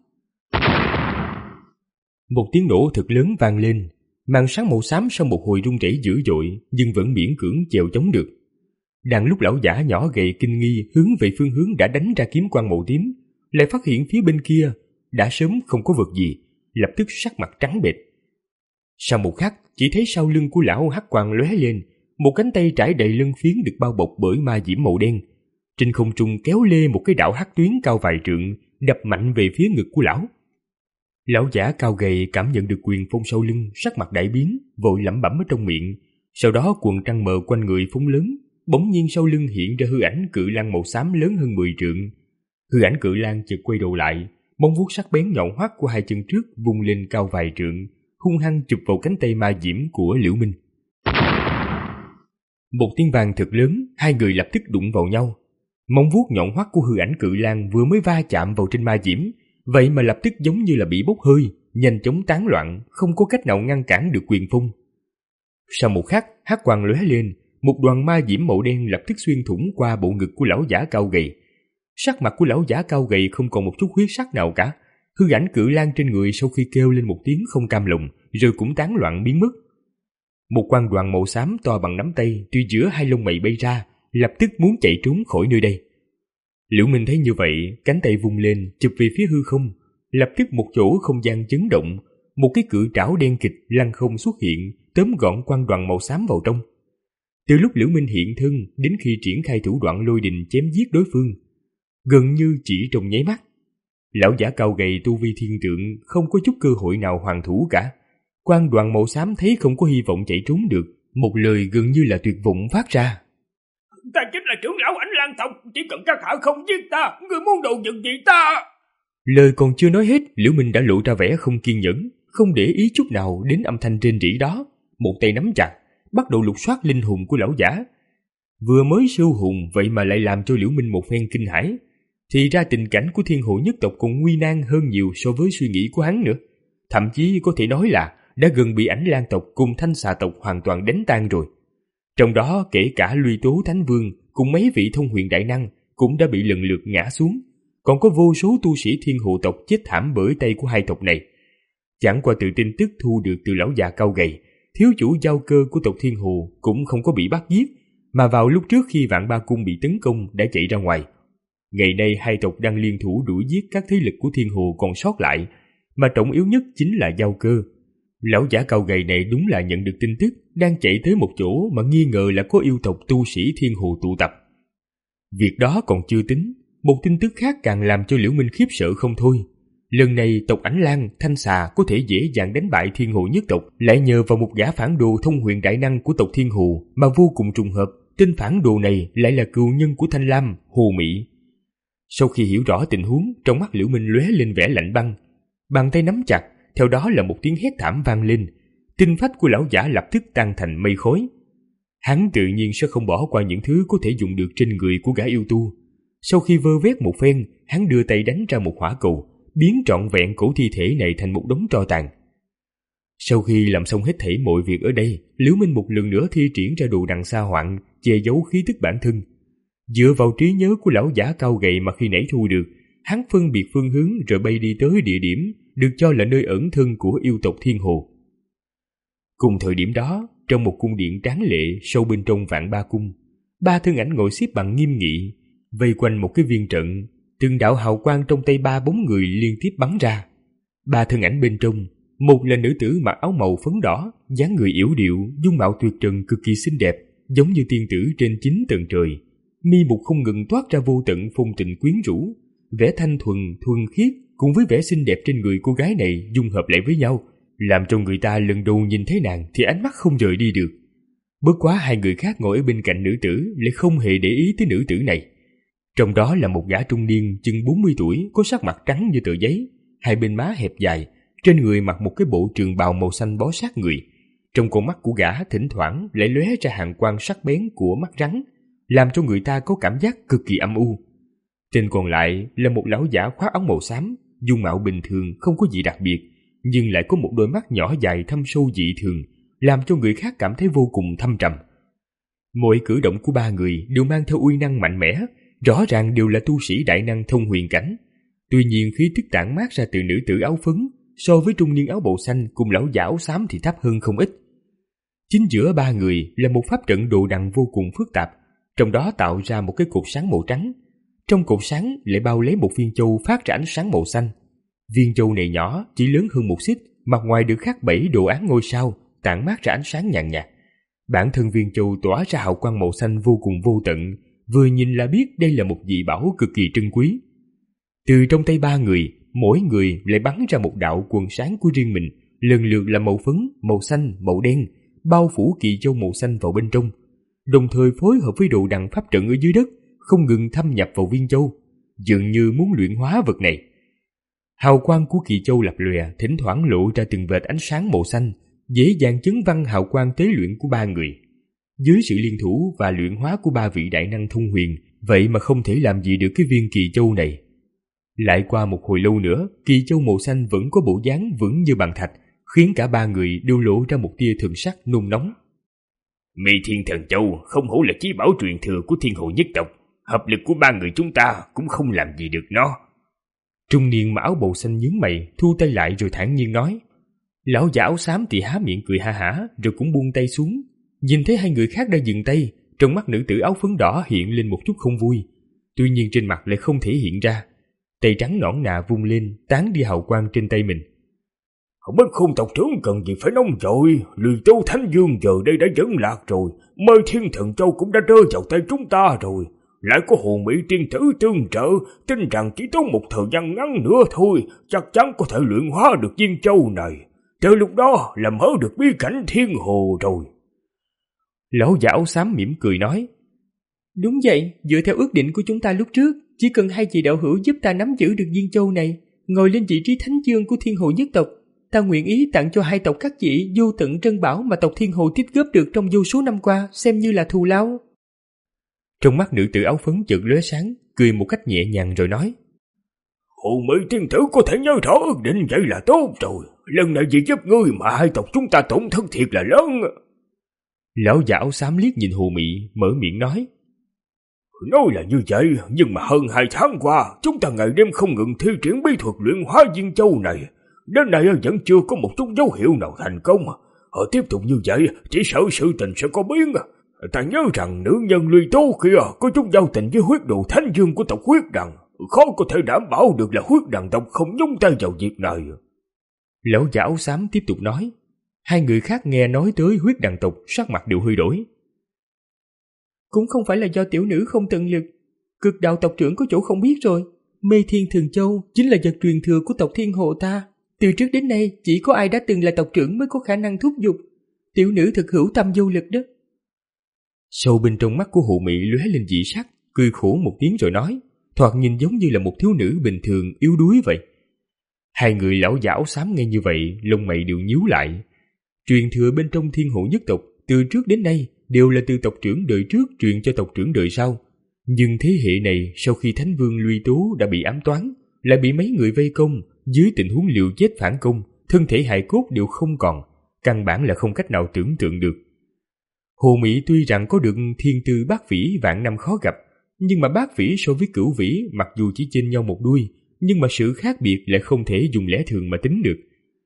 Một tiếng nổ thật lớn vang lên, màn sáng màu xám sau một hồi rung rẩy dữ dội, nhưng vẫn miễn cưỡng chèo chống được. Đang lúc lão giả nhỏ gầy kinh nghi hướng về phương hướng đã đánh ra kiếm quang màu tím, lại phát hiện phía bên kia đã sớm không có vật gì, lập tức sắc mặt trắng bệch. Sau một khắc, chỉ thấy sau lưng của lão hắc quang lóe lên, một cánh tay trải đầy lân phiến được bao bọc bởi ma diễm màu đen, trên không trung kéo lê một cái đạo hắc tuyến cao vài trượng, đập mạnh về phía ngực của lão. Lão giả cao gầy cảm nhận được quyền phong sau lưng, sắc mặt đại biến, vội lẩm bẩm ở trong miệng. Sau đó quần trăng mờ quanh người phóng lớn, bỗng nhiên sau lưng hiện ra hư ảnh cự lang màu xám lớn hơn mười trượng. Hư ảnh cự lang chợt quay đầu lại, móng vuốt sắc bén nhọn hoắt của hai chân trước vung lên cao vài trượng, hung hăng chụp vào cánh tay ma diễm của Liễu Minh. Một tiếng vang thật lớn, hai người lập tức đụng vào nhau. Móng vuốt nhọn hoắt của hư ảnh cự lang vừa mới va chạm vào trên ma diễm, vậy mà lập tức giống như là bị bốc hơi, nhanh chóng tán loạn, không có cách nào ngăn cản được quyền phong. Sau một khắc, hắc quang lóe lên, một đoàn ma diễm màu đen lập tức xuyên thủng qua bộ ngực của lão giả cao gầy. Sắc mặt của lão giả cao gầy không còn một chút huyết sắc nào cả. Hư ảnh cự lang trên người sau khi kêu lên một tiếng không cam lòng, rồi cũng tán loạn biến mất. Một quang đoàn màu xám to bằng nắm tay từ giữa hai lông mày bay ra, lập tức muốn chạy trốn khỏi nơi đây. Liễu Minh thấy như vậy, cánh tay vung lên chụp về phía hư không, lập tức một chỗ không gian chấn động, một cái cự trảo đen kịch lăng không xuất hiện, tóm gọn quang đoàn màu xám vào trong. Từ lúc Liễu Minh hiện thân đến khi triển khai thủ đoạn lôi đình chém giết đối phương, gần như chỉ trong nháy mắt, lão giả cao gầy tu vi thiên tượng không có chút cơ hội nào hoàn thủ cả. Quang đoàn màu xám thấy không có hy vọng chạy trốn được, một lời gần như là tuyệt vọng phát ra: Ta chính là trưởng lão Ảnh Lang tộc, chỉ cần các hạ không giết ta, người muốn đồ vật gì ta? Lời còn chưa nói hết, Liễu Minh đã lộ ra vẻ không kiên nhẫn, không để ý chút nào đến âm thanh rên rỉ đó, một tay nắm chặt, bắt đầu lục soát linh hồn của lão giả. Vừa mới siêu hồn vậy mà lại làm cho Liễu Minh một phen kinh hãi, thì ra tình cảnh của thiên hộ nhất tộc còn nguy nan hơn nhiều so với suy nghĩ của hắn nữa. Thậm chí có thể nói là đã gần bị Ảnh Lang tộc cùng Thanh Xà tộc hoàn toàn đánh tan rồi. Trong đó kể cả Luy Tố Thánh Vương cùng mấy vị thông huyền đại năng cũng đã bị lần lượt ngã xuống, còn có vô số tu sĩ thiên hộ tộc chết thảm bởi tay của hai tộc này. Chẳng qua từ tin tức thu được từ lão già cao gầy, thiếu chủ giao cơ của tộc thiên hồ cũng không có bị bắt giết, mà vào lúc trước khi Vạn Ba Cung bị tấn công đã chạy ra ngoài. Ngày nay hai tộc đang liên thủ đuổi giết các thế lực của thiên hồ còn sót lại, mà trọng yếu nhất chính là giao cơ. Lão giả cao gầy này đúng là nhận được tin tức, đang chạy tới một chỗ mà nghi ngờ là có yêu tộc tu sĩ thiên hồ tụ tập. Việc đó còn chưa tính, một tin tức khác càng làm cho Liễu Minh khiếp sợ không thôi. Lần này tộc Ảnh Lang, Thanh Xà có thể dễ dàng đánh bại thiên hồ nhất tộc, lại nhờ vào một gã phản đồ thông huyền đại năng của tộc thiên hồ mà vô cùng trùng hợp, tên phản đồ này lại là cừu nhân của Thanh Lam, Hồ Mỹ. Sau khi hiểu rõ tình huống, trong mắt Liễu Minh lóe lên vẻ lạnh băng, bàn tay nắm chặt, theo đó là một tiếng hét thảm vang lên, tinh phách của lão giả lập tức tan thành mây khói. Hắn tự nhiên sẽ không bỏ qua những thứ có thể dùng được trên người của gã yêu tu. Sau khi vơ vét một phen, hắn đưa tay đánh ra một hỏa cầu, biến trọn vẹn cổ thi thể này thành một đống tro tàn. Sau khi làm xong hết thảy mọi việc ở đây, Liễu Minh một lần nữa thi triển ra đồ đằng sa hoạn, che giấu khí tức bản thân. Dựa vào trí nhớ của lão giả cao gầy mà khi nãy thu được, hắn phân biệt phương hướng rồi bay đi tới địa điểm được cho là nơi ẩn thân của yêu tộc thiên hồ. Cùng thời điểm đó, trong một cung điện tráng lệ sâu bên trong Vạn Ba Cung, ba thân ảnh ngồi xếp bằng nghiêm nghị, vây quanh một cái viên trận, từng đạo hào quang trong tay ba bóng người liên tiếp bắn ra. Ba thân ảnh bên trong, một là nữ tử mặc áo màu phấn đỏ, dáng người yểu điệu, dung mạo tuyệt trần cực kỳ xinh đẹp, giống như tiên tử trên chín tầng trời. Mi mục không ngừng toát ra vô tận phong tình quyến rũ, vẻ thanh thuần, thuần khiết cùng với vẻ xinh đẹp trên người cô gái này dung hợp lại với nhau, làm cho người ta lần đầu nhìn thấy nàng thì ánh mắt không rời đi được. Bất quá hai người khác ngồi ở bên cạnh nữ tử lại không hề để ý tới nữ tử này. Trong đó là một gã trung niên chừng bốn mươi tuổi, có sắc mặt trắng như tờ giấy, hai bên má hẹp dài, trên người mặc một cái bộ trường bào màu xanh bó sát người. Trong con mắt của gã thỉnh thoảng lại lóe ra hàng quang sắc bén của mắt rắn, làm cho người ta có cảm giác cực kỳ âm u. Tên còn lại là một lão giả khoác áo màu xám, dung mạo bình thường không có gì đặc biệt, nhưng lại có một đôi mắt nhỏ dài thâm sâu dị thường, làm cho người khác cảm thấy vô cùng thâm trầm. Mọi cử động của ba người đều mang theo uy năng mạnh mẽ, rõ ràng đều là tu sĩ đại năng thông huyền cảnh. Tuy nhiên khí tức tản mát ra từ nữ tử áo phấn so với trung niên áo bào xanh cùng lão giả áo xám thì thấp hơn không ít. Chính giữa ba người là một pháp trận đồ đằng vô cùng phức tạp, trong đó tạo ra một cái cột sáng màu trắng. Trong cột sáng lại bao lấy một viên châu phát ra ánh sáng màu xanh. Viên châu này nhỏ, chỉ lớn hơn một xích, mặt ngoài được khắc bảy đồ án ngôi sao, tản mát ra ánh sáng nhàn nhạt. Bản thân viên châu tỏa ra hào quang màu xanh vô cùng vô tận, vừa nhìn là biết đây là một dị bảo cực kỳ trân quý. Từ trong tay ba người, mỗi người lại bắn ra một đạo quần sáng của riêng mình, lần lượt là màu phấn, màu xanh, màu đen, bao phủ kỳ châu màu xanh vào bên trong, đồng thời phối hợp với đồ đằng pháp trận ở dưới đất, không ngừng thâm nhập vào viên châu, dường như muốn luyện hóa vật này. Hào quang của kỳ châu lập lòe, thỉnh thoảng lộ ra từng vệt ánh sáng màu xanh, dễ dàng chấn văng hào quang tế luyện của ba người. Dưới sự liên thủ và luyện hóa của ba vị đại năng thông huyền, vậy mà không thể làm gì được cái viên kỳ châu này. Lại qua một hồi lâu nữa, Kỳ Châu màu xanh vẫn có bộ dáng vững như bàn thạch, khiến cả ba người đều lộ ra một tia thần sắc nôn nóng. Mê Thiên Thần Châu không hổ là chí bảo truyền thừa của Thiên Hồ nhất tộc, hợp lực của ba người chúng ta cũng không làm gì được nó. Trung niên mà áo bầu xanh nhướng mày, thu tay lại rồi thản nhiên nói. Lão già áo xám thì há miệng cười ha hả, rồi cũng buông tay xuống. Nhìn thấy hai người khác đã dừng tay, trong mắt nữ tử áo phấn đỏ hiện lên một chút không vui, tuy nhiên trên mặt lại không thể hiện ra. Tay trắng nõn nà vung lên, tán đi hào quang trên tay mình. Bất Khôn tộc trưởng cần gì phải nóng vội, Lười Châu Thánh Dương giờ đây đã dẫn lạc rồi, Mê Thiên Thần Châu cũng đã rơi vào tay chúng ta rồi. Lại có Hồ Mỹ tiên tử tương trợ, tin rằng chỉ tốn một thời gian ngắn nữa thôi, chắc chắn có thể luyện hóa được viên châu này. Từ lúc đó là mở được bí cảnh Thiên Hồ rồi. Lão già áo xám mỉm cười nói. Đúng vậy, dựa theo ước định của chúng ta lúc trước, chỉ cần hai vị đạo hữu giúp ta nắm giữ được viên châu này, ngồi lên vị trí thánh dương của Thiên Hồ nhất tộc, ta nguyện ý tặng cho hai tộc các vị vô tận trân bảo mà tộc Thiên Hồ tích góp được trong vô số năm qua, xem như là thù lao. Trong mắt nữ tử áo phấn chợt lóe sáng, cười một cách nhẹ nhàng rồi nói. Hồ Mỹ tiên tử có thể nhớ rõ ước định vậy là tốt rồi. Lần này vì giúp ngươi mà hai tộc chúng ta tổn thất thiệt là lớn. Lão già áo xám liếc nhìn Hồ Mỹ, mở miệng nói. Nói là như vậy, nhưng mà hơn hai tháng qua, chúng ta ngày đêm không ngừng thi triển bí thuật luyện hóa viên châu này. Đến nay vẫn chưa có một chút dấu hiệu nào thành công. Họ tiếp tục như vậy, chỉ sợ sự tình sẽ có biến. Ta nhớ rằng nữ nhân Luy Tố kia có chút giao tình với huyết đồ thánh dương của tộc Huyết Đằng. Khó có thể đảm bảo được là Huyết Đằng tộc không nhúng tay vào việc này. Lão già áo xám tiếp tục nói. Hai người khác nghe nói tới Huyết Đằng tộc, sắc mặt đều hơi đổi. Cũng không phải là do tiểu nữ không tận lực. Cực đạo tộc trưởng có chỗ không biết rồi. Mê Thiên Thần Châu chính là vật truyền thừa của tộc Thiên Hồ ta. Từ trước đến nay chỉ có ai đã từng là tộc trưởng mới có khả năng thúc giục. Tiểu nữ thực hữu tâm vô lực đó. Sâu bên trong mắt của Hồ Mỹ lóe lên dị sắc, cười khổ một tiếng rồi nói, thoạt nhìn giống như là một thiếu nữ bình thường yếu đuối vậy. Hai người lão già áo xám nghe như vậy, lông mày đều nhíu lại. Truyền thừa bên trong Thiên Hộ nhất tộc từ trước đến nay đều là từ tộc trưởng đời trước truyền cho tộc trưởng đời sau. Nhưng thế hệ này sau khi Thánh Vương Luy Tố đã bị ám toán, lại bị mấy người vây công, dưới tình huống liều chết phản công, thân thể hài cốt đều không còn, căn bản là không cách nào tưởng tượng được. Hồ Mỹ tuy rằng có được thiên tư bát vĩ vạn năm khó gặp, nhưng mà bát vĩ so với cửu vĩ mặc dù chỉ chênh nhau một đuôi, nhưng mà sự khác biệt lại không thể dùng lẽ thường mà tính được.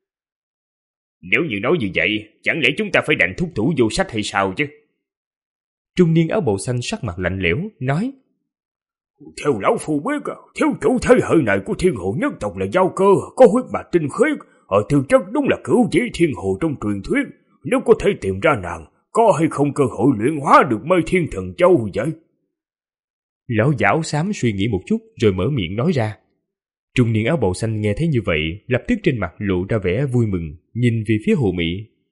Nếu như nói như vậy, chẳng lẽ chúng ta phải đành thúc thủ vô sách hay sao chứ? Trung niên áo bào xanh sắc mặt lạnh lẽo, nói. Theo lão phu biết, thiếu chủ thế hệ này của Thiên Hồ nhất tộc là Giao Cơ, có huyết mạch tinh khiết, ở thực chất đúng là cửu vĩ Thiên Hồ trong truyền thuyết. Nếu có thể tìm ra nàng, có hay không cơ hội luyện hóa được Mê Thiên Thần Châu vậy? Lão già áo xám suy nghĩ một chút rồi mở miệng nói ra. Trung niên áo bào xanh nghe thấy như vậy, lập tức trên mặt lộ ra vẻ vui mừng, nhìn về phía Hồ Mỹ.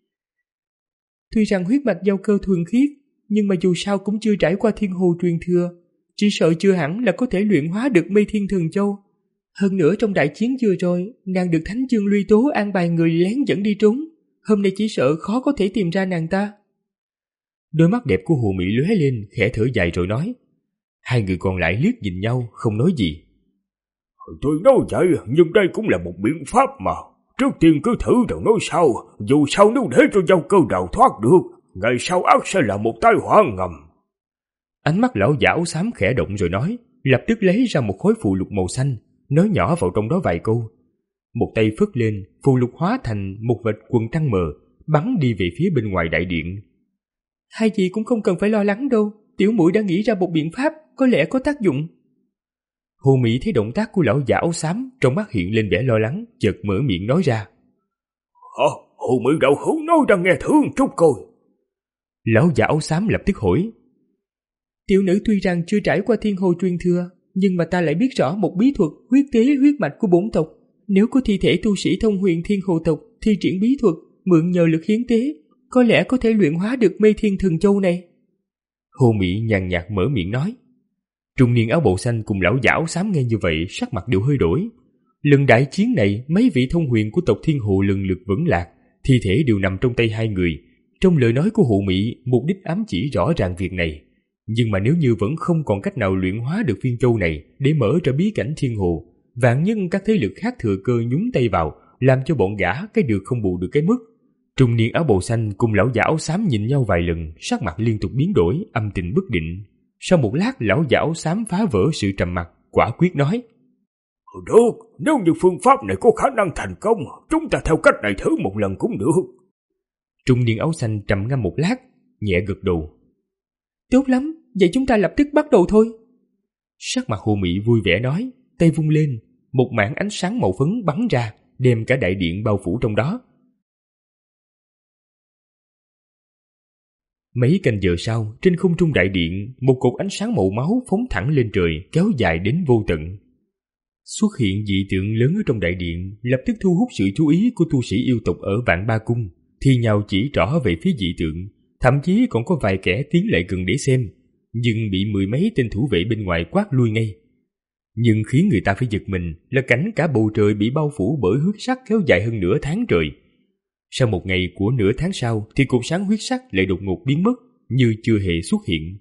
Tuy rằng huyết mạch Giao Cơ thuần khiết, nhưng mà dù sao cũng chưa trải qua Thiên Hồ truyền thừa, chỉ sợ chưa hẳn là có thể luyện hóa được Mê Thiên Thần Châu. Hơn nữa trong đại chiến vừa rồi, nàng được Thánh Dương Luy Tố an bài người lén dẫn đi trốn, hôm nay chỉ sợ khó có thể tìm ra nàng ta. Đôi mắt đẹp của Hồ Mỹ lóe lên, khẽ thở dài rồi nói. Hai người còn lại liếc nhìn nhau, không nói gì. Tôi nói vậy, nhưng đây cũng là một biện pháp mà. Trước tiên cứ thử rồi nói sau, dù sao nếu để cho Giao Cơ đào thoát được, ngày sau ác sẽ là một tai họa ngầm. Ánh mắt lão già áo xám khẽ động rồi nói, lập tức lấy ra một khối phù lục màu xanh, nói nhỏ vào trong đó vài câu. Một tay phất lên, phù lục hóa thành một vệt quần trăng mờ, bắn đi về phía bên ngoài đại điện. Hai vị cũng không cần phải lo lắng đâu, tiểu muội đã nghĩ ra một biện pháp, có lẽ có tác dụng. Hồ Mỹ thấy động tác của lão già áo xám, trong mắt hiện lên vẻ lo lắng, chợt mở miệng nói ra. Hả? Hồ Mỹ đạo hữu nói ra nghe thử một chút coi. Lão già áo xám lập tức hỏi. Tiểu nữ tuy rằng chưa trải qua Thiên Hồ truyền thừa, nhưng mà ta lại biết rõ một bí thuật huyết tế huyết mạch của bổn tộc. Nếu có thi thể tu sĩ thông huyền Thiên Hồ tộc thi triển bí thuật, mượn nhờ lực hiến tế, có lẽ có thể luyện hóa được Mê Thiên Thần Châu này. Hồ Mỹ nhàn nhạt mở miệng nói. Trung niên áo bào xanh cùng lão già áo xám nghe như vậy, sắc mặt đều hơi đổi. Lần đại chiến này, mấy vị thông huyền của tộc Thiên Hồ lần lượt vẫn lạc, thi thể đều nằm trong tay hai người. Trong lời nói của Hồ Mỹ, mục đích ám chỉ rõ ràng việc này. Nhưng mà nếu như vẫn không còn cách nào luyện hóa được viên châu này để mở ra bí cảnh Thiên Hồ, vạn nhất các thế lực khác thừa cơ nhúng tay vào, làm cho bọn gã cái được không bù được cái mất. Trung niên áo bào xanh cùng lão già áo xám nhìn nhau vài lần, sắc mặt liên tục biến đổi, âm tình bất định. Sau một lát, lão già áo xám phá vỡ sự trầm mặc, quả quyết nói: Được, nếu như phương pháp này có khả năng thành công, chúng ta theo cách này thử một lần cũng được. Trung niên áo xanh trầm ngâm một lát, nhẹ gật đầu. Tốt lắm, vậy chúng ta lập tức bắt đầu thôi. Sắc mặt Hồ Mị vui vẻ nói, tay vung lên, một mảng ánh sáng màu phấn bắn ra, đem cả đại điện bao phủ trong đó. Mấy canh giờ sau, trên không trung đại điện, một cột ánh sáng màu máu phóng thẳng lên trời, kéo dài đến vô tận. Xuất hiện dị tượng lớn ở trong đại điện, lập tức thu hút sự chú ý của tu sĩ yêu tộc ở Vạn Ba Cung, thì nhào chỉ trỏ về phía dị tượng, thậm chí còn có vài kẻ tiến lại gần để xem, nhưng bị mười mấy tên thủ vệ bên ngoài quát lui ngay. Nhưng khiến người ta phải giật mình là cảnh cả bầu trời bị bao phủ bởi huyết sắc kéo dài hơn nửa tháng trời. Sau một ngày của nửa tháng sau thì cột sáng huyết sắc lại đột ngột biến mất, như chưa hề xuất hiện.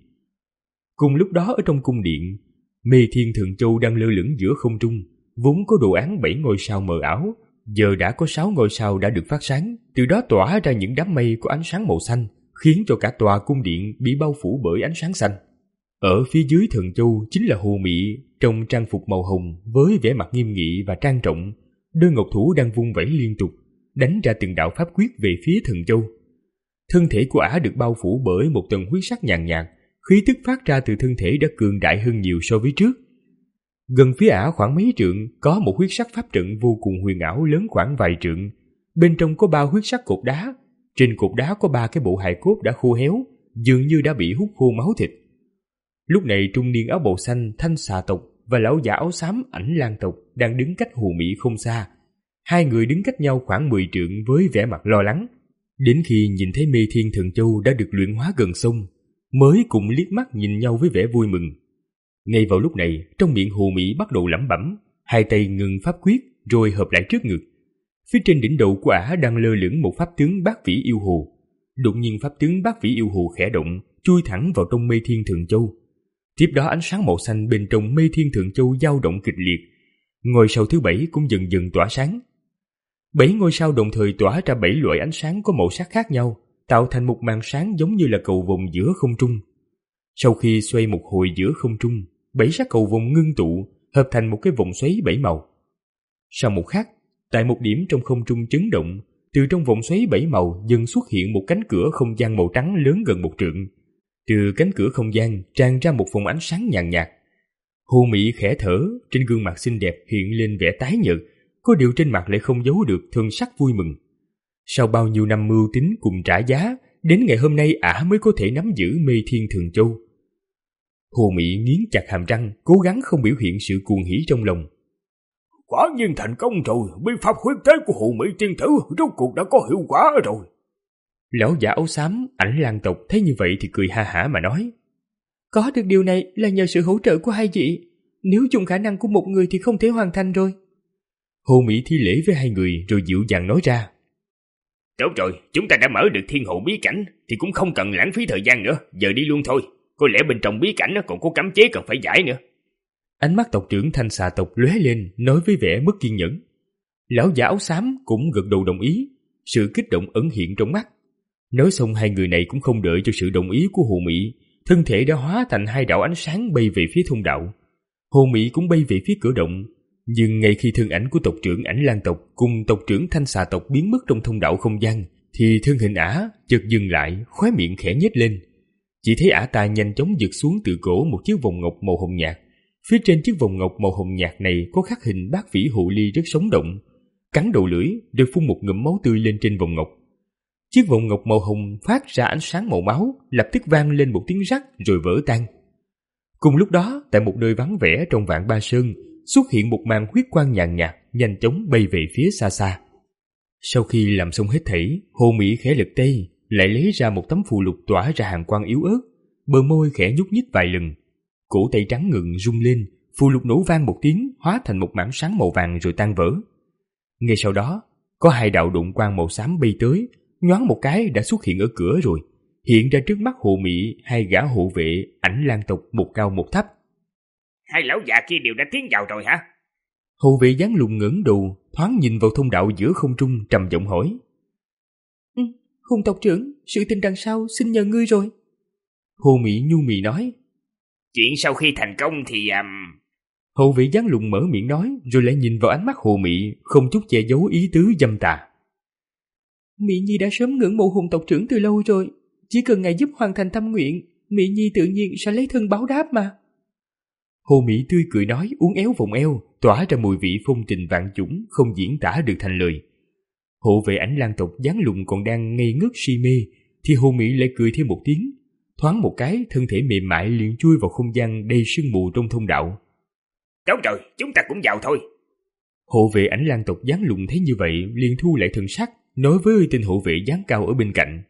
Cùng lúc đó ở trong cung điện, Mê Thiên Thần Châu đang lơ lửng giữa không trung, vốn có đồ án bảy ngôi sao mờ ảo, giờ đã có sáu ngôi sao đã được phát sáng, từ đó tỏa ra những đám mây có ánh sáng màu xanh, khiến cho cả tòa cung điện bị bao phủ bởi ánh sáng xanh. Ở phía dưới Thần Châu chính là Hồ Mị trong trang phục màu hồng với vẻ mặt nghiêm nghị và trang trọng, đôi ngọc thủ đang vung vẩy liên tục, đánh ra từng đạo pháp quyết về phía Thần Châu. Thân thể của ả được bao phủ bởi một tầng huyết sắc nhàn nhạt, khí tức phát ra từ thân thể đã cường đại hơn nhiều so với trước. Gần phía ả khoảng mấy trượng có một huyết sắc pháp trận vô cùng huyền ảo lớn khoảng vài trượng. Bên trong có ba huyết sắc cột đá, trên cột đá có ba cái bộ hài cốt đã khô héo, dường như đã bị hút khô máu thịt. Lúc này trung niên áo bào xanh Thanh Xà tộc và lão già áo xám Ảnh Lang tộc đang đứng cách Hồ Mị không xa. Hai người đứng cách nhau khoảng mười trượng với vẻ mặt lo lắng. Đến khi nhìn thấy Mê Thiên Thần Châu đã được luyện hóa gần xong, mới cùng liếc mắt nhìn nhau với vẻ vui mừng. Ngay vào lúc này, trong miệng Hồ Mị bắt đầu lẩm bẩm, hai tay ngừng pháp quyết rồi hợp lại trước ngực. Phía trên đỉnh đầu của ả đang lơ lửng một pháp tướng Bát Vĩ Yêu Hồ. Đột nhiên pháp tướng Bát Vĩ Yêu Hồ khẽ động, chui thẳng vào trong Mê Thiên Thần Châu. Tiếp đó ánh sáng màu xanh bên trong Mê Thiên Thần Châu dao động kịch liệt. Ngôi sao thứ bảy cũng dần dần tỏa sáng. Bảy ngôi sao đồng thời tỏa ra bảy loại ánh sáng có màu sắc khác nhau, tạo thành một màn sáng giống như là cầu vồng giữa không trung. Sau khi xoay một hồi giữa không trung, bảy sắc cầu vồng ngưng tụ, hợp thành một cái vòng xoáy bảy màu. Sau một khắc, tại một điểm trong không trung chấn động, từ trong vòng xoáy bảy màu dần xuất hiện một cánh cửa không gian màu trắng lớn gần một trượng. Từ cánh cửa không gian tràn ra một vòng ánh sáng nhàn nhạt. Hồ Mị khẽ thở, trên gương mặt xinh đẹp hiện lên vẻ tái nhợt, có điều trên mặt lại không giấu được thân sắc vui mừng. Sau bao nhiêu năm mưu tính cùng trả giá, đến ngày hôm nay ả mới có thể nắm giữ Mê Thiên Thần Châu. Hồ Mị nghiến chặt hàm răng, cố gắng không biểu hiện sự cuồng hỉ trong lòng. Quả nhiên thành công rồi, biện pháp huyết tế của Hồ Mị tiên tử rốt cuộc đã có hiệu quả rồi. Lão giả áo xám Ảnh Lang tộc thấy như vậy thì cười ha hả mà nói, có được điều này là nhờ sự hỗ trợ của hai vị, nếu dùng khả năng của một người thì không thể hoàn thành rồi. Hồ Mị thi lễ với hai người rồi dịu dàng nói ra, tốt rồi, chúng ta đã mở được thiên hộ bí cảnh thì cũng không cần lãng phí thời gian nữa, giờ đi luôn thôi, có lẽ bên trong bí cảnh còn có cấm chế cần phải giải nữa. Ánh mắt tộc trưởng Thanh Xà tộc lóe lên, nói với vẻ mất kiên nhẫn. Lão giả áo xám cũng gật đầu đồng ý, sự kích động ẩn hiện trong mắt. Nói xong hai người này cũng không đợi cho sự đồng ý của Hồ Mị, thân thể đã hóa thành hai đạo ánh sáng bay về phía thông đạo. Hồ Mị cũng bay về phía cửa động, nhưng ngay khi thân ảnh của tộc trưởng Ảnh Lang tộc cùng tộc trưởng Thanh Xà tộc biến mất trong thông đạo không gian, thì thân hình ả chợt dừng lại, khóe miệng khẽ nhếch lên. Chỉ thấy ả ta nhanh chóng giật xuống từ cổ một chiếc vòng ngọc màu hồng nhạt. Phía trên chiếc vòng ngọc màu hồng nhạt này có khắc hình Bát Vĩ Hồ Ly rất sống động, cắn đầu lưỡi rồi phun một ngụm máu tươi lên trên vòng ngọc. Chiếc vòng ngọc màu hồng phát ra ánh sáng màu máu, lập tức vang lên một tiếng rắc rồi vỡ tan. Cùng lúc đó, tại một nơi vắng vẻ trong Vạn Ba Sơn, xuất hiện một màn huyết quang nhàn nhạt, nhanh chóng bay về phía xa xa. Sau khi làm xong hết thảy, Hồ Mị khẽ lật tay, lại lấy ra một tấm phù lục tỏa ra hàn quang yếu ớt, bờ môi khẽ nhúc nhích vài lần. Cổ tay trắng ngừng rung lên, phù lục nổ vang một tiếng, hóa thành một mảng sáng màu vàng rồi tan vỡ. Ngay sau đó, có hai đạo độn quang màu xám bay tới, nhoáng một cái đã xuất hiện ở cửa rồi, hiện ra trước mắt Hồ Mị hai gã hộ vệ Ảnh Lang tộc một cao một thấp. Hai lão già kia đều đã tiến vào rồi hả? Hộ vệ Giáng Lùng ngẩng đầu, thoáng nhìn vào thông đạo giữa không trung, trầm giọng hỏi. Ừ, Hùng tộc trưởng, sự tình đằng sau xin nhờ ngươi rồi. Hồ Mỹ nhu mì nói. Chuyện sau khi thành công thì... Um... Hộ vệ Giáng Lùng mở miệng nói, rồi lại nhìn vào ánh mắt Hồ Mỹ, không chút che giấu ý tứ dâm tà. Mỹ Nhi đã sớm ngưỡng mộ Hùng tộc trưởng từ lâu rồi, chỉ cần ngài giúp hoàn thành tâm nguyện, Mỹ Nhi tự nhiên sẽ lấy thân báo đáp mà. Hồ Mỹ tươi cười nói, uốn éo vòng eo, tỏa ra mùi vị phong tình vạn chủng, không diễn tả được thành lời. Hộ vệ Ảnh Lang tộc Giáng Lùng còn đang ngây ngất si mê, thì Hồ Mỹ lại cười thêm một tiếng, thoáng một cái, thân thể mềm mại liền chui vào không gian đầy sương mù trong thông đạo. Đúng rồi, chúng ta cũng vào thôi. Hộ vệ Ảnh Lang tộc Giáng Lùng thấy như vậy, liền thu lại thần sắc, nói với tên hộ vệ dáng cao ở bên cạnh.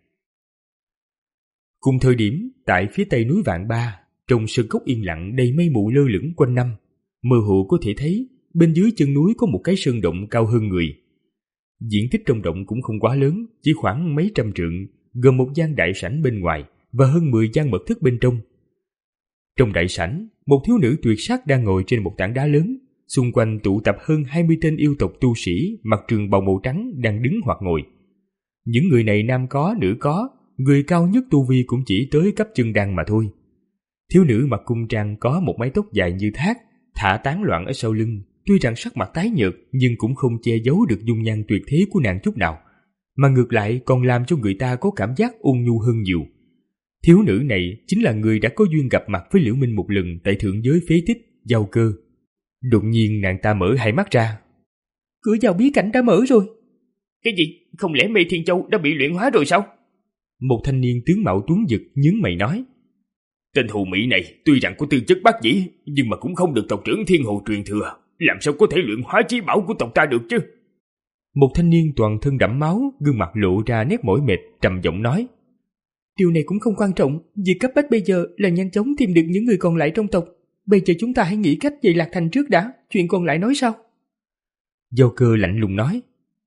Cùng thời điểm, tại phía tây núi Vạn Ba, trong sơn cốc yên lặng đầy mây mù lơ lửng quanh năm, mơ hồ có thể thấy bên dưới chân núi có một cái sơn động cao hơn người. Diện tích trong động cũng không quá lớn, chỉ khoảng mấy trăm trượng, gồm một gian đại sảnh bên ngoài và hơn mười gian mật thất bên trong. Trong đại sảnh, một thiếu nữ tuyệt sắc đang ngồi trên một tảng đá lớn, xung quanh tụ tập hơn hai mươi tên yêu tộc tu sĩ mặc trường bào màu trắng đang đứng hoặc ngồi. Những người này nam có, nữ có, người cao nhất tu vi cũng chỉ tới cấp chân đan mà thôi. Thiếu nữ mặc cung trang có một mái tóc dài như thác, thả tán loạn ở sau lưng, tuy rằng sắc mặt tái nhợt nhưng cũng không che giấu được dung nhan tuyệt thế của nàng chút nào, mà ngược lại còn làm cho người ta có cảm giác ôn nhu hơn nhiều. Thiếu nữ này chính là người đã có duyên gặp mặt với Liễu Minh một lần tại thượng giới phế tích Giao Cơ. Đột nhiên nàng ta mở hai mắt ra. Cửa vào bí cảnh đã mở rồi. Cái gì? Không lẽ Mê Thiên Châu đã bị luyện hóa rồi sao? Một thanh niên tướng mạo tuấn giật nhướng mày nói. Tên Hồ Mỹ này tuy rằng có tư chất bát dĩ, nhưng mà cũng không được tộc trưởng Thiên Hồ truyền thừa, làm sao có thể luyện hóa chí bảo của tộc ta được chứ? Một thanh niên toàn thân đẫm máu, gương mặt lộ ra nét mỏi mệt, trầm giọng nói. Điều này cũng không quan trọng, việc cấp bách bây giờ là nhanh chóng tìm được những người còn lại trong tộc. Bây giờ chúng ta hãy nghĩ cách về Lạc Thành trước đã, chuyện còn lại nói sau. Giao Cơ lạnh lùng nói.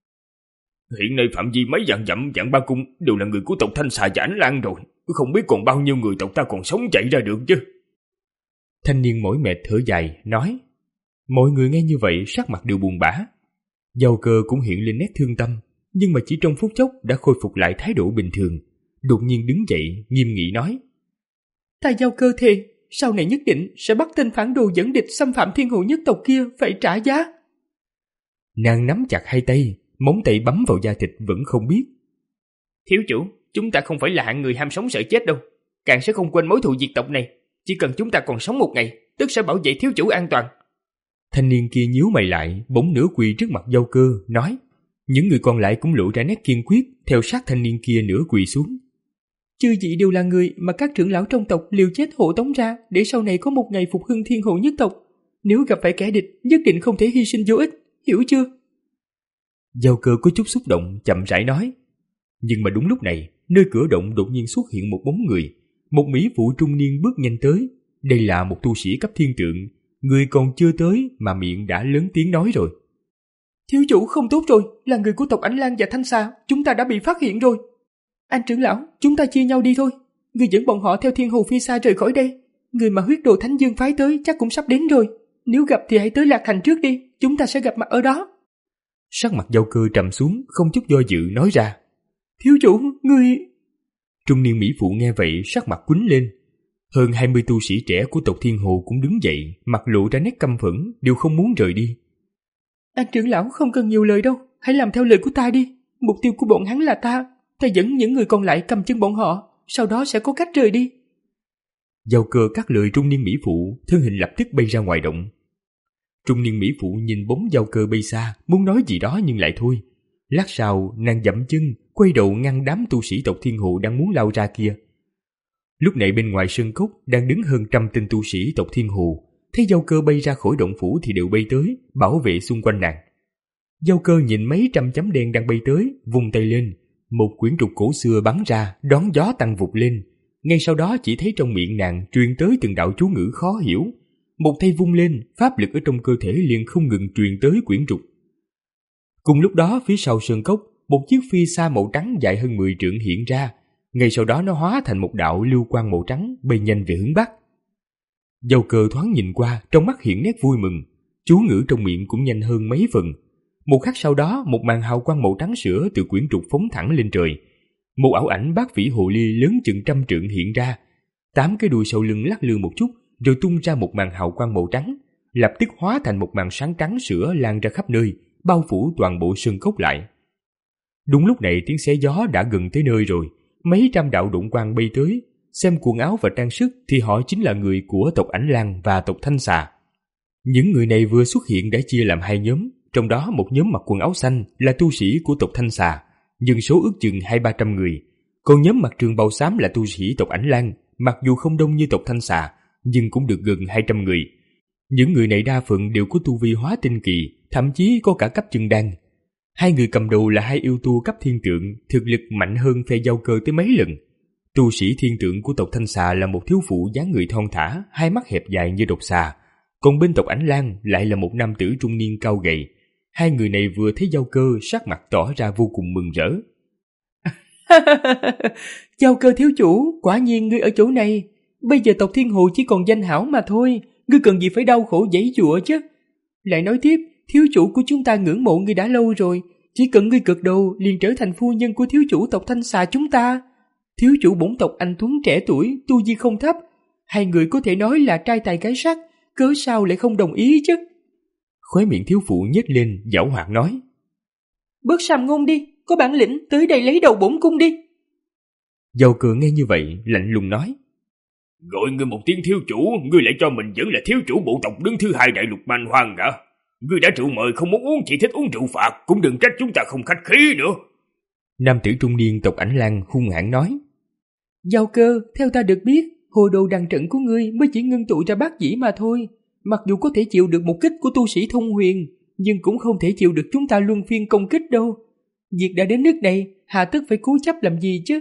Hiện nay phạm vi mấy vạn dặm Vạn Ba Cung đều là người của tộc Thanh Xà và Ảnh Lang rồi, không biết còn bao nhiêu người tộc ta còn sống chạy ra được chứ. Thanh niên mỏi mệt thở dài, nói. Mọi người nghe như vậy sắc mặt đều buồn bã. Giao Cơ cũng hiện lên nét thương tâm, nhưng mà chỉ trong phút chốc đã khôi phục lại thái độ bình thường. Đột nhiên đứng dậy, nghiêm nghị nói. Ta Giao Cơ thề, sau này nhất định sẽ bắt tên phản đồ dẫn địch xâm phạm thiên hồ nhất tộc kia phải trả giá. Nàng nắm chặt hai tay, móng tay bấm vào da thịt vẫn không biết. Thiếu chủ, chúng ta không phải là hạng người ham sống sợ chết đâu, càng sẽ không quên mối thù diệt tộc này. Chỉ cần chúng ta còn sống một ngày, tức sẽ bảo vệ thiếu chủ an toàn. Thanh niên kia nhíu mày lại, bỗng nửa quỳ trước mặt Giao Cơ, nói. Những người còn lại cũng lộ ra nét kiên quyết, theo sát thanh niên kia nửa quỳ xuống. Chư vị đều là người mà các trưởng lão trong tộc liều chết hộ tống ra để sau này có một ngày phục hưng thiên hộ nhất tộc. Nếu gặp phải kẻ địch, nhất định không thể hy sinh vô ích, hiểu chưa? Giao Cơ có chút xúc động, chậm rãi nói. Nhưng mà đúng lúc này, nơi cửa động đột nhiên xuất hiện một bóng người. Một mỹ phụ trung niên bước nhanh tới. Đây là một tu sĩ cấp thiên tượng. Người còn chưa tới mà miệng đã lớn tiếng nói rồi. Thiếu chủ không tốt rồi, là người của tộc Ảnh Lang và Thanh Xà, chúng ta đã bị phát hiện rồi. Anh trưởng lão, chúng ta chia nhau đi thôi. Người dẫn bọn họ theo thiên hồ phi xa rời khỏi đây. Người mà huyết đồ Thánh Dương phái tới chắc cũng sắp đến rồi. Nếu gặp thì hãy tới Lạc Thành trước đi, chúng ta sẽ gặp mặt ở đó. Sắc mặt Giao Cơ trầm xuống, không chút do dự nói ra. Thiếu chủ, người... Trung niên mỹ phụ nghe vậy sắc mặt quýnh lên. Hơn hai mươi tu sĩ trẻ của tộc Thiên Hồ cũng đứng dậy, mặt lộ ra nét căm phẫn, đều không muốn rời đi. Anh trưởng lão không cần nhiều lời đâu, hãy làm theo lời của ta đi. Mục tiêu của bọn hắn là ta, ta dẫn những người còn lại cầm chân bọn họ, sau đó sẽ có cách rời đi. Giao Cơ cắt lời trung niên mỹ phụ, thân hình lập tức bay ra ngoài động. Trung niên mỹ phụ nhìn bóng Giao Cơ bay xa, muốn nói gì đó nhưng lại thôi. Lát sau, nàng dậm chân, quay đầu ngăn đám tu sĩ tộc Thiên Hồ đang muốn lao ra kia. Lúc này bên ngoài sơn cốc đang đứng hơn trăm tên tu sĩ tộc Thiên Hồ, thấy Giao Cơ bay ra khỏi động phủ thì đều bay tới, bảo vệ xung quanh nàng. Giao Cơ nhìn mấy trăm chấm đen đang bay tới, vung tay lên, một quyển trục cổ xưa bắn ra, đón gió tăng vụt lên. Ngay sau đó chỉ thấy trong miệng nàng truyền tới từng đạo chú ngữ khó hiểu. Một tay vung lên, pháp lực ở trong cơ thể liền không ngừng truyền tới quyển trục. Cùng lúc đó phía sau sơn cốc, một chiếc phi xa màu trắng dài hơn mười trượng hiện ra. Ngay sau đó nó hóa thành một đạo lưu quang màu trắng bay nhanh về hướng bắc. Giao Cơ thoáng nhìn qua, trong mắt hiện nét vui mừng. chú ngữ trong miệng cũng nhanh hơn mấy phần. Một khắc sau đó, một màn hào quang màu trắng sữa từ quyển trục phóng thẳng lên trời. Một ảo ảnh bát vĩ hồ ly lớn chừng trăm trượng hiện ra. Tám cái đuôi sau lưng lắc lư một chút, rồi tung ra một màn hào quang màu trắng, lập tức hóa thành một màn sáng trắng sữa lan ra khắp nơi, bao phủ toàn bộ sơn cốc lại. Đúng lúc này tiếng xé gió đã gần tới nơi rồi, mấy trăm đạo độn quang bay tới. Xem quần áo và trang sức thì họ chính là người của tộc Ảnh Lang và tộc Thanh Xà. Những người này vừa xuất hiện đã chia làm hai nhóm, trong đó một nhóm mặc quần áo xanh là tu sĩ của tộc Thanh Xà, dân số ước chừng hai ba trăm người, còn nhóm mặc trường bào xám là tu sĩ tộc Ảnh Lang, mặc dù không đông như tộc Thanh Xà, nhưng cũng được gần hai trăm người. Những người này đa phần đều có tu vi hóa tinh kỳ, thậm chí có cả cấp chân đan. Hai người cầm đầu là hai yêu tu cấp thiên tượng, thực lực mạnh hơn phe giao cơ tới mấy lần. Tu sĩ thiên tượng của tộc Thanh Xà là một thiếu phụ dáng người thon thả, hai mắt hẹp dài như độc xà, còn bên tộc Ảnh Lang lại là một nam tử trung niên cao gầy. Hai người này vừa thấy giao cơ, sắc mặt tỏ ra vô cùng mừng rỡ. Giao cơ thiếu chủ, quả nhiên ngươi ở chỗ này. Bây giờ tộc Thiên Hồ chỉ còn danh hảo mà thôi, ngươi cần gì phải đau khổ giãy giụa chứ? Lại nói tiếp, thiếu chủ của chúng ta ngưỡng mộ ngươi đã lâu rồi, chỉ cần ngươi gật đầu liền trở thành phu nhân của thiếu chủ tộc Thanh Xà chúng ta. Thiếu chủ bổn tộc anh tuấn trẻ tuổi, tu vi không thấp, hai người có thể nói là trai tài gái sắc, cớ sao lại không đồng ý chứ? Khóe miệng thiếu phụ nhếch lên, giảo hoạt nói. Bớt sàm ngôn đi, có bản lĩnh tới đây lấy đầu bổn cung đi. Giao cơ nghe như vậy, lạnh lùng nói. Gọi ngươi một tiếng thiếu chủ, ngươi lại cho mình vẫn là thiếu chủ bộ tộc đứng thứ hai đại lục Man Hoang hả? Ngươi đã rượu mời không muốn uống, chỉ thích uống rượu phạt, cũng đừng trách chúng ta không khách khí nữa. Nam tử trung niên tộc Ảnh Lang hung hãn nói. Giao cơ, theo ta được biết, hồ đồ đằng trận của ngươi mới chỉ ngưng tụ ra bát dĩ mà thôi. Mặc dù có thể chịu được một kích của tu sĩ thông huyền, nhưng cũng không thể chịu được chúng ta luân phiên công kích đâu. Việc đã đến nước này, hà tất phải cố chấp làm gì chứ?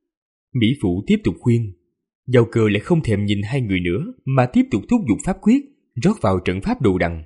Mỹ phụ tiếp tục khuyên. Giao cơ lại không thèm nhìn hai người nữa, mà tiếp tục thúc giục pháp quyết, rót vào trận pháp đồ đằng.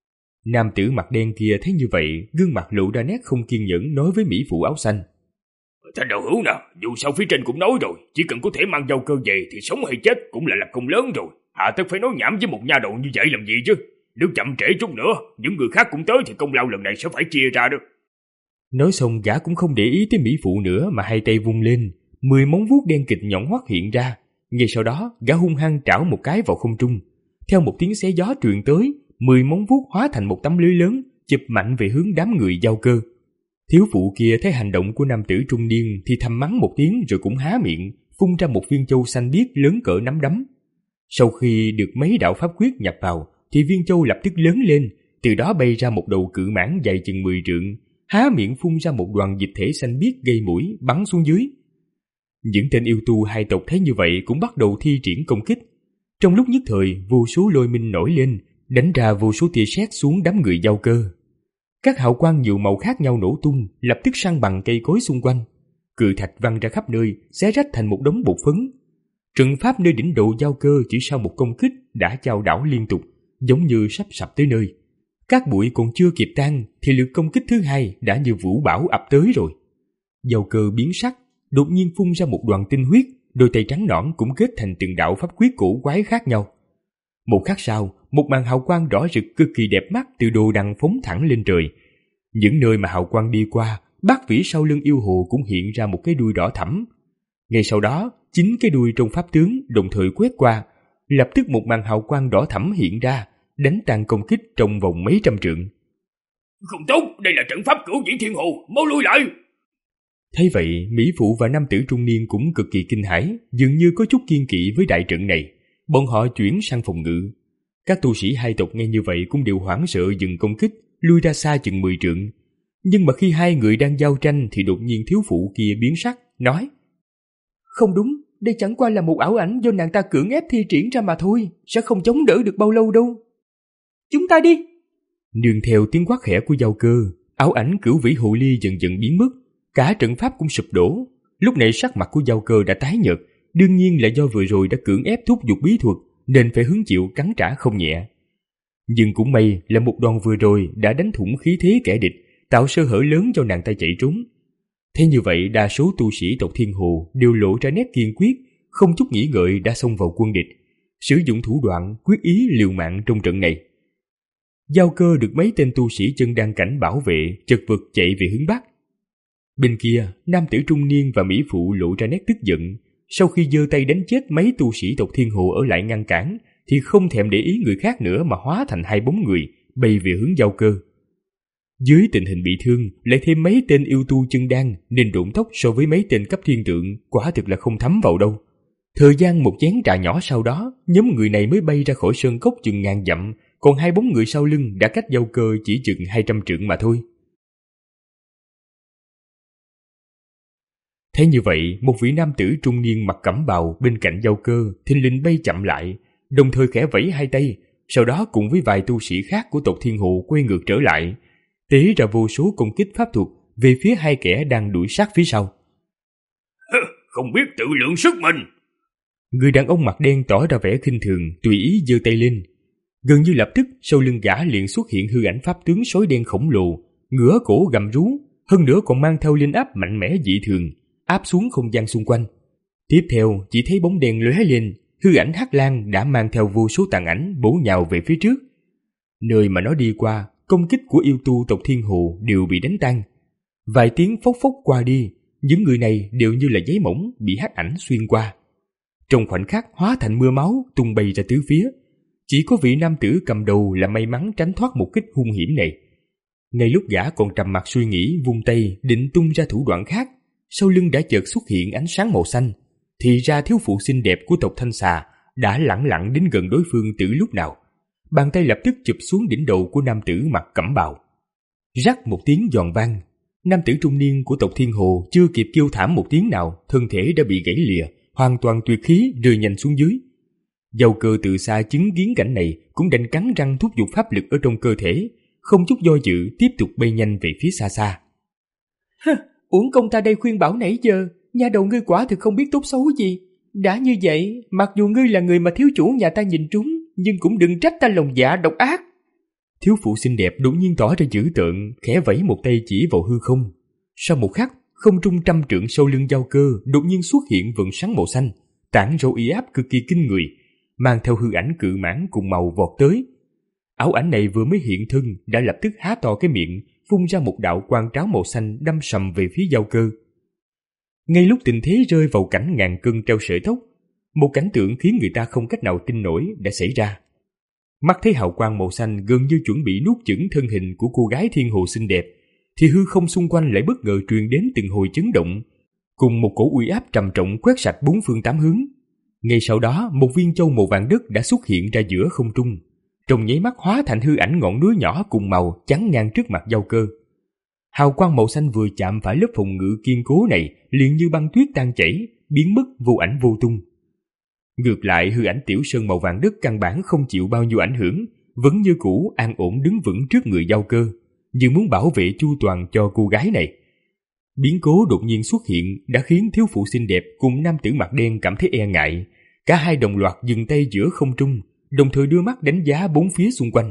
Nam tử mặt đen kia thấy như vậy, gương mặt lộ ra nét không kiên nhẫn nói với Mỹ phụ áo xanh. Thanh đạo hữu nào, dù sao phía trên cũng nói rồi, chỉ cần có thể mang giao cơ về thì sống hay chết cũng là lập công lớn rồi. Hà tất phải nói nhảm với một nha đầu như vậy làm gì chứ? Nếu chậm trễ chút nữa, những người khác cũng tới thì công lao lần này sẽ phải chia ra được. Nói xong gã cũng không để ý tới Mỹ phụ nữa mà hai tay vung lên, mười móng vuốt đen kịt nhọn hoắt hiện ra. Ngay sau đó, gã hung hăng trảo một cái vào không trung. Theo một tiếng xé gió truyền tới, mười móng vuốt hóa thành một tấm lưới lớn, chụp mạnh về hướng đám người giao cơ. Thiếu phụ kia thấy hành động của nam tử trung niên thì thầm mắng một tiếng rồi cũng há miệng, phun ra một viên châu xanh biếc lớn cỡ nắm đấm. Sau khi được mấy đạo pháp quyết nhập vào, thì viên châu lập tức lớn lên, từ đó bay ra một đầu cự mãng dài chừng mười trượng, há miệng phun ra một đoàn dịch thể xanh biếc gây mũi bắn xuống dưới. Những tên yêu tu hai tộc thấy như vậy cũng bắt đầu thi triển công kích. Trong lúc nhất thời, vô số lôi minh nổi lên, đánh ra vô số tia sét xuống đám người giao cơ. Các hào quang nhiều màu khác nhau nổ tung, lập tức san bằng cây cối xung quanh. Cự thạch văng ra khắp nơi, xé rách thành một đống bột phấn. Trận pháp nơi đỉnh độ giao cơ chỉ sau một công kích đã chao đảo liên tục, giống như sắp sập tới nơi. Các bụi còn chưa kịp tan thì lượt công kích thứ hai đã như vũ bão ập tới rồi. Giao cơ biến sắc, đột nhiên phun ra một đoàn tinh huyết, đôi tay trắng nõn cũng kết thành từng đạo pháp quyết cổ quái khác nhau. Một khắc sau, một màn hào quang đỏ rực cực kỳ đẹp mắt từ đồ đằng phóng thẳng lên trời. Những nơi mà hào quang đi qua, bát vĩ sau lưng yêu hồ cũng hiện ra một cái đuôi đỏ thẫm. Ngay sau đó, chính cái đuôi trong pháp tướng đồng thời quét qua, lập tức một màn hào quang đỏ thẫm hiện ra, đánh tan công kích trong vòng mấy trăm trượng. Không tốt, đây là trận pháp cửu dĩ thiên hồ, mau lui lại! Thấy vậy, Mỹ phụ và nam tử trung niên cũng cực kỳ kinh hãi, dường như có chút kiên kỵ với đại trận này. Bọn họ chuyển sang phòng ngự. Các tu sĩ hai tộc nghe như vậy cũng đều hoảng sợ dừng công kích, lui ra xa chừng mười trượng. Nhưng mà khi hai người đang giao tranh thì đột nhiên thiếu phụ kia biến sắc, nói: Không đúng, đây chẳng qua là một ảo ảnh do nàng ta cưỡng ép thi triển ra mà thôi, sẽ không chống đỡ được bao lâu đâu. Chúng ta đi! Nương theo tiếng quát khẽ của giao cơ, ảo ảnh cửu vĩ hồ ly dần dần biến mất, cả trận pháp cũng sụp đổ. Lúc này sắc mặt của giao cơ đã tái nhợt, đương nhiên là do vừa rồi đã cưỡng ép thúc giục bí thuật nên phải hứng chịu cắn trả không nhẹ. Nhưng cũng may là một đòn vừa rồi đã đánh thủng khí thế kẻ địch, tạo sơ hở lớn cho nàng ta chạy trốn. Thế như vậy đa số tu sĩ tộc Thiên Hồ đều lộ ra nét kiên quyết, không chút nghĩ ngợi đã xông vào quân địch, sử dụng thủ đoạn quyết ý liều mạng trong trận này. Giao Cơ được mấy tên tu sĩ chân đan cảnh bảo vệ, chật vật chạy về hướng bắc. Bên kia, nam tử trung niên và mỹ phụ lộ ra nét tức giận. Sau khi giơ tay đánh chết mấy tu sĩ tộc Thiên Hồ ở lại ngăn cản, thì không thèm để ý người khác nữa mà hóa thành hai bóng người, bay về hướng Giao Cơ. Dưới tình hình bị thương, lại thêm mấy tên yêu tu chân đan, nên độn tốc so với mấy tên cấp thiên tượng quả thực là không thấm vào đâu. Thời gian một chén trà nhỏ sau đó, nhóm người này mới bay ra khỏi sơn cốc chừng ngàn dặm, còn hai bóng người sau lưng đã cách Giao Cơ chỉ chừng hai trăm trượng mà thôi. Thế như vậy, một vị nam tử trung niên mặc cẩm bào bên cạnh Giao Cơ thình lình bay chậm lại, đồng thời khẽ vẫy hai tay, sau đó cùng với vài tu sĩ khác của tộc Thiên Hồ quay ngược trở lại, tế ra vô số công kích pháp thuật về phía hai kẻ đang đuổi sát phía sau. Không biết tự lượng sức mình. Người đàn ông mặt đen tỏ ra vẻ khinh thường, tùy ý giơ tay lên. Gần như lập tức, sau lưng gã liền xuất hiện hư ảnh pháp tướng sói đen khổng lồ, ngửa cổ gầm rú, hơn nữa còn mang theo linh áp mạnh mẽ dị thường, áp xuống không gian xung quanh. Tiếp theo, chỉ thấy bóng đen lóe lên, hư ảnh Hắc Lang đã mang theo vô số tàn ảnh bổ nhào về phía trước. Nơi mà nó đi qua, công kích của yêu tu tộc Thiên Hồ đều bị đánh tan. Vài tiếng phốc phốc qua đi, những người này đều như là giấy mỏng bị hắc ảnh xuyên qua. Trong khoảnh khắc hóa thành mưa máu tung bay ra tứ phía. Chỉ có vị nam tử cầm đầu là may mắn tránh thoát một kích hung hiểm này. Ngay lúc gã còn trầm mặc suy nghĩ, vung tay định tung ra thủ đoạn khác, sau lưng đã chợt xuất hiện ánh sáng màu xanh. Thì ra thiếu phụ xinh đẹp của tộc Thanh Xà đã lẳng lặng đến gần đối phương từ lúc nào. Bàn tay lập tức chụp xuống đỉnh đầu của nam tử mặc cẩm bào. Rắc một tiếng giòn vang, nam tử trung niên của tộc Thiên Hồ chưa kịp kêu thảm một tiếng nào, thân thể đã bị gãy lìa, hoàn toàn tuyệt khí rơi nhanh xuống dưới. Giao Cơ từ xa chứng kiến cảnh này cũng đành cắn răng thúc giục pháp lực ở trong cơ thể, không chút do dự tiếp tục bay nhanh về phía xa xa. Hừ, uổng công ta đây khuyên bảo nãy giờ, nha đầu ngươi quả thực không biết tốt xấu gì. Đã như vậy, mặc dù ngươi là người mà thiếu chủ nhà ta nhìn trúng, nhưng cũng đừng trách ta lòng dạ độc ác. Thiếu phụ xinh đẹp đột nhiên tỏ ra dữ tợn, khẽ vẫy một tay chỉ vào hư không. Sau một khắc, không trung trăm trượng sau lưng Giao Cơ đột nhiên xuất hiện vầng sáng màu xanh, tản ra uy áp cực kỳ kinh người, mang theo hư ảnh cự mãng cùng màu vọt tới. Ảo ảnh này vừa mới hiện thân đã lập tức há to cái miệng, phun ra một đạo quang tráo màu xanh đâm sầm về phía Giao Cơ. Ngay lúc tình thế rơi vào cảnh ngàn cân treo sợi tóc, một cảnh tượng khiến người ta không cách nào tin nổi đã xảy ra. Mắt thấy hào quang màu xanh gần như chuẩn bị nuốt chửng thân hình của cô gái Thiên Hồ xinh đẹp, thì hư không xung quanh lại bất ngờ truyền đến từng hồi chấn động, cùng một cổ uy áp trầm trọng quét sạch bốn phương tám hướng. Ngay sau đó, một viên châu màu vàng đất đã xuất hiện ra giữa không trung, trong nháy mắt hóa thành hư ảnh ngọn núi nhỏ cùng màu chắn ngang trước mặt Giao Cơ. Hào quang màu xanh vừa chạm phải lớp phòng ngự kiên cố này, liền như băng tuyết tan chảy, biến mất vô ảnh vô tung. Ngược lại, hư ảnh Tiểu Sơn màu vàng đất căn bản không chịu bao nhiêu ảnh hưởng, vẫn như cũ an ổn đứng vững trước người Giao Cơ, như muốn bảo vệ chu toàn cho cô gái này. Biến cố đột nhiên xuất hiện đã khiến thiếu phụ xinh đẹp cùng nam tử mặt đen cảm thấy e ngại. Cả hai đồng loạt dừng tay giữa không trung, đồng thời đưa mắt đánh giá bốn phía xung quanh.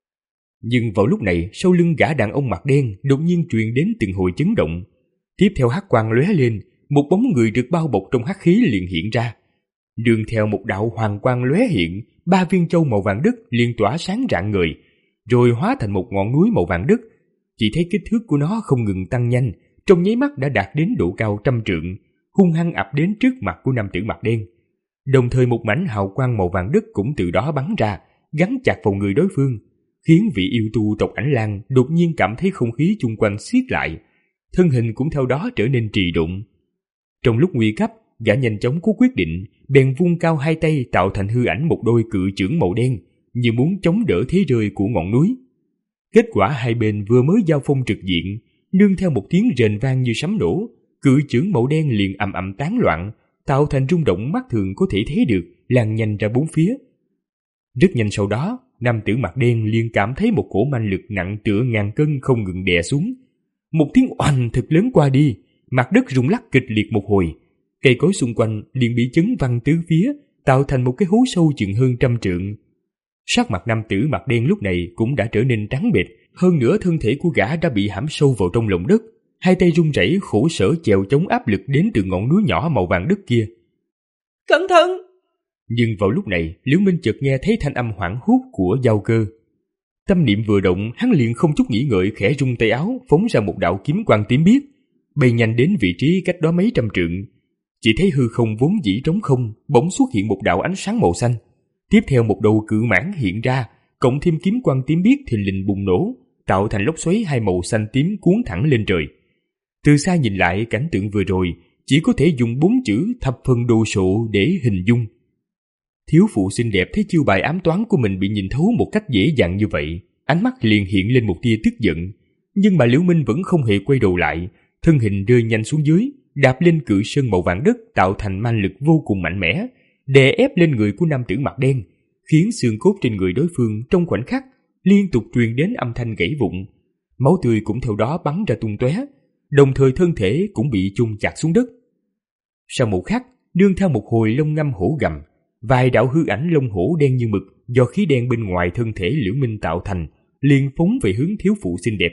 Nhưng vào lúc này, sau lưng gã đàn ông mặt đen đột nhiên truyền đến từng hồi chấn động. Tiếp theo hắc quang lóe lên, một bóng người được bao bọc trong hắc khí liền hiện ra. Đường theo một đạo hoàng quang lóe hiện, ba viên châu màu vàng đất liền tỏa sáng rạng ngời, rồi hóa thành một ngọn núi màu vàng đất. Chỉ thấy kích thước của nó không ngừng tăng nhanh, trong nháy mắt đã đạt đến độ cao trăm trượng, hung hăng ập đến trước mặt của nam tử mặt đen. Đồng thời một mảnh hào quang màu vàng đất cũng từ đó bắn ra, gắn chặt vào người đối phương, khiến vị yêu tu tộc Ảnh Lang đột nhiên cảm thấy không khí chung quanh siết lại, thân hình cũng theo đó trở nên trì độn. Trong lúc nguy cấp, gã nhanh chóng có quyết định, bèn vung cao hai tay tạo thành hư ảnh một đôi cự chưởng màu đen, như muốn chống đỡ thế rơi của ngọn núi. Kết quả hai bên vừa mới giao phong trực diện, nương theo một tiếng rền vang như sấm nổ, cự chưởng màu đen liền ầm ầm tán loạn, tạo thành rung động mắt thường có thể thấy được, lan nhanh ra bốn phía. Rất nhanh sau đó, nam tử mặt đen liền cảm thấy một cổ manh lực nặng tựa ngàn cân không ngừng đè xuống. Một tiếng oanh thật lớn qua đi, mặt đất rung lắc kịch liệt một hồi, cây cối xung quanh liền bị chấn văng tứ phía, tạo thành một cái hố sâu chừng hơn trăm trượng. Sắc mặt nam tử mặt đen lúc này cũng đã trở nên trắng bệch, hơn nữa thân thể của gã đã bị hãm sâu vào trong lòng đất, hai tay run rẩy khổ sở chèo chống áp lực đến từ ngọn núi nhỏ màu vàng đất kia. Cẩn thận! Nhưng vào lúc này, Liễu Minh chợt nghe thấy thanh âm hoảng hốt của Giao Cơ. Tâm niệm vừa động, hắn liền không chút nghĩ ngợi khẽ rung tay áo, phóng ra một đạo kiếm quang tím biếc, bay nhanh đến vị trí cách đó mấy trăm trượng. Chỉ thấy hư không vốn dĩ trống không, bỗng xuất hiện một đạo ánh sáng màu xanh. Tiếp theo một đầu cự mãng hiện ra, cộng thêm kiếm quang tím biếc thình lình bùng nổ, tạo thành lốc xoáy hai màu xanh tím cuốn thẳng lên trời. Từ xa nhìn lại cảnh tượng vừa rồi, chỉ có thể dùng bốn chữ thập phần đồ sộ để hình dung. Thiếu phụ xinh đẹp thấy chiêu bài ám toán của mình bị nhìn thấu một cách dễ dàng như vậy, ánh mắt liền hiện lên một tia tức giận. Nhưng mà Liễu Minh vẫn không hề quay đầu lại, thân hình rơi nhanh xuống dưới, đạp lên cự sơn màu vàng đất tạo thành man lực vô cùng mạnh mẽ, đè ép lên người của nam tử mặt đen, khiến xương cốt trên người đối phương trong khoảnh khắc liên tục truyền đến âm thanh gãy vụn, máu tươi cũng theo đó bắn ra tung tóe, đồng thời thân thể cũng bị chôn chặt xuống đất. Sau một khắc, đương theo một hồi lông ngâm hổ gầm, vài đạo hư ảnh lông hổ đen như mực do khí đen bên ngoài thân thể Liễu Minh tạo thành, liền phóng về hướng thiếu phụ xinh đẹp.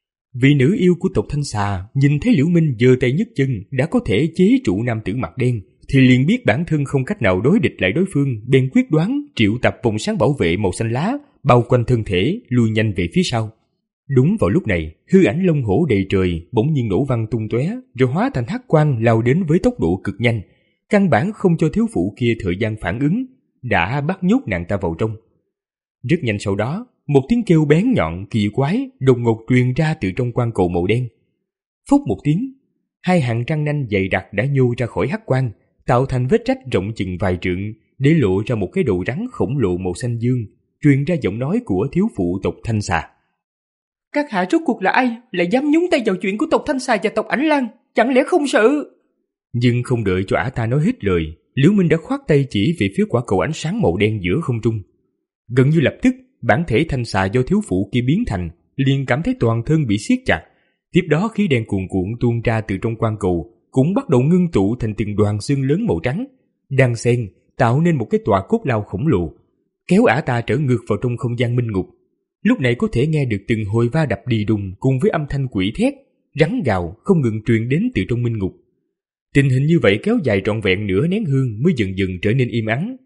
Vị nữ yêu của tộc Thanh Xà nhìn thấy Liễu Minh giơ tay nhấc chân đã có thể chế trụ nam tử mặt đen, thì liền biết bản thân không cách nào đối địch lại đối phương, bèn quyết đoán triệu tập vòng sáng bảo vệ màu xanh lá bao quanh thân thể, lui nhanh về phía sau. Đúng vào lúc này, hư ảnh lông hổ đầy trời bỗng nhiên nổ văng tung tóe, rồi hóa thành hắc quang lao đến với tốc độ cực nhanh, căn bản không cho thiếu phụ kia thời gian phản ứng, đã bắt nhốt nàng ta vào trong. Rất nhanh sau đó, một tiếng kêu bén nhọn kỳ quái đột ngột truyền ra từ trong quang cầu màu đen. Phốc một tiếng, hai hàng răng nanh dày đặc đã nhô ra khỏi hắc quang, tạo thành vết rách rộng chừng vài trượng, để lộ ra một cái đầu rắn khổng lồ màu xanh dương, truyền ra giọng nói của thiếu phụ tộc Thanh Xà. Các hạ rốt cuộc là ai, lại dám nhúng tay vào chuyện của tộc Thanh Xà và tộc Ảnh Lang, chẳng lẽ không sợ? Nhưng không đợi cho ả ta nói hết lời, Liễu Minh đã khoát tay chỉ về phía quả cầu ánh sáng màu đen giữa không trung. Gần như lập tức, bản thể Thanh Xà do thiếu phụ kia biến thành liền cảm thấy toàn thân bị siết chặt. Tiếp đó khí đen cuồn cuộn tuôn ra từ trong quang cầu cũng bắt đầu ngưng tụ thành từng đoàn xương lớn màu trắng, đan xen tạo nên một cái tòa cốt lao khổng lồ, kéo ả ta trở ngược vào trong không gian minh ngục. Lúc này có thể nghe được từng hồi va đập đi đùng cùng với âm thanh quỷ thét, rắn gào không ngừng truyền đến từ trong minh ngục. Tình hình như vậy kéo dài trọn vẹn nửa nén hương mới dần dần trở nên im ắng.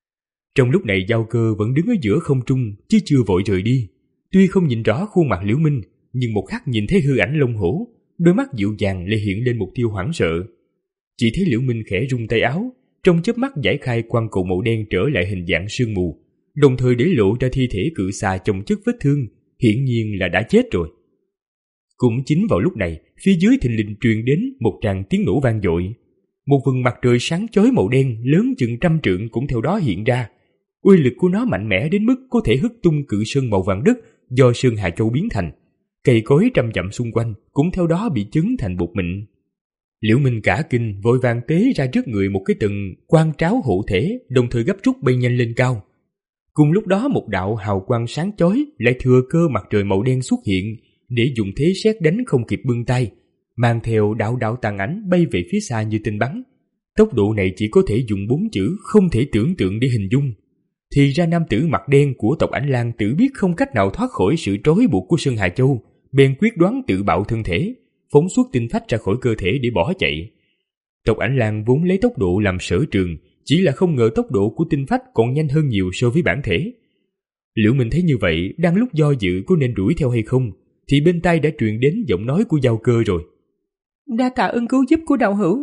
Trong lúc này Giao Cơ vẫn đứng ở giữa không trung chứ chưa vội rời đi. Tuy không nhìn rõ khuôn mặt Liễu Minh, nhưng một khắc nhìn thấy hư ảnh lông hổ, đôi mắt dịu dàng lại hiện lên một tia hoảng sợ. Chỉ thấy Liễu Minh khẽ rung tay áo, trong chớp mắt giải khai quang cầu màu đen trở lại hình dạng sương mù, đồng thời để lộ ra thi thể cự xà chồng chất vết thương, hiển nhiên là đã chết rồi. Cũng chính vào lúc này, phía dưới thình lình truyền đến một tràng tiếng nổ vang dội. Một vầng mặt trời sáng chói màu đen lớn chừng trăm trượng cũng theo đó hiện ra. Uy lực của nó mạnh mẽ đến mức có thể hất tung cự sơn màu vàng đất do Sơn Hà Châu biến thành. Cây cối trăm dặm xung quanh cũng theo đó bị chấn thành bột mịn. Liễu Minh cả kinh vội vàng tế ra trước người một cái tầng quang tráo hộ thể, đồng thời gấp rút bay nhanh lên cao. Cùng lúc đó một đạo hào quang sáng chói lại thừa cơ mặt trời màu đen xuất hiện, để dùng thế sét đánh không kịp bưng tay, mang theo đạo đạo tàn ảnh bay về phía xa như tên bắn. Tốc độ này chỉ có thể dùng bốn chữ không thể tưởng tượng để hình dung. Thì ra nam tử mặt đen của tộc Ảnh Lang tự biết không cách nào thoát khỏi sự trói buộc của Sơn Hà Châu, bèn quyết đoán tự bạo thân thể, phóng xuất tinh phách ra khỏi cơ thể để bỏ chạy. Tộc Ảnh Lang vốn lấy tốc độ làm sở trường, chỉ là không ngờ tốc độ của tinh phách còn nhanh hơn nhiều so với bản thể. Liễu Minh thấy như vậy, đang lúc do dự có nên đuổi theo hay không, thì bên tai đã truyền đến giọng nói của Giao Cơ rồi. Đa tạ ơn cứu giúp của đạo hữu.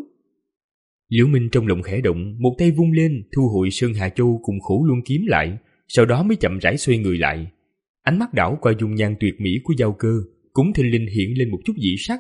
Liễu Minh trong lòng khẽ động, một tay vung lên thu hồi Sơn Hà Châu cùng Khổ Luân kiếm lại, sau đó mới chậm rãi xoay người lại. Ánh mắt đảo qua dung nhan tuyệt mỹ của Giao Cơ, cũng thình lình hiện lên một chút dị sắc.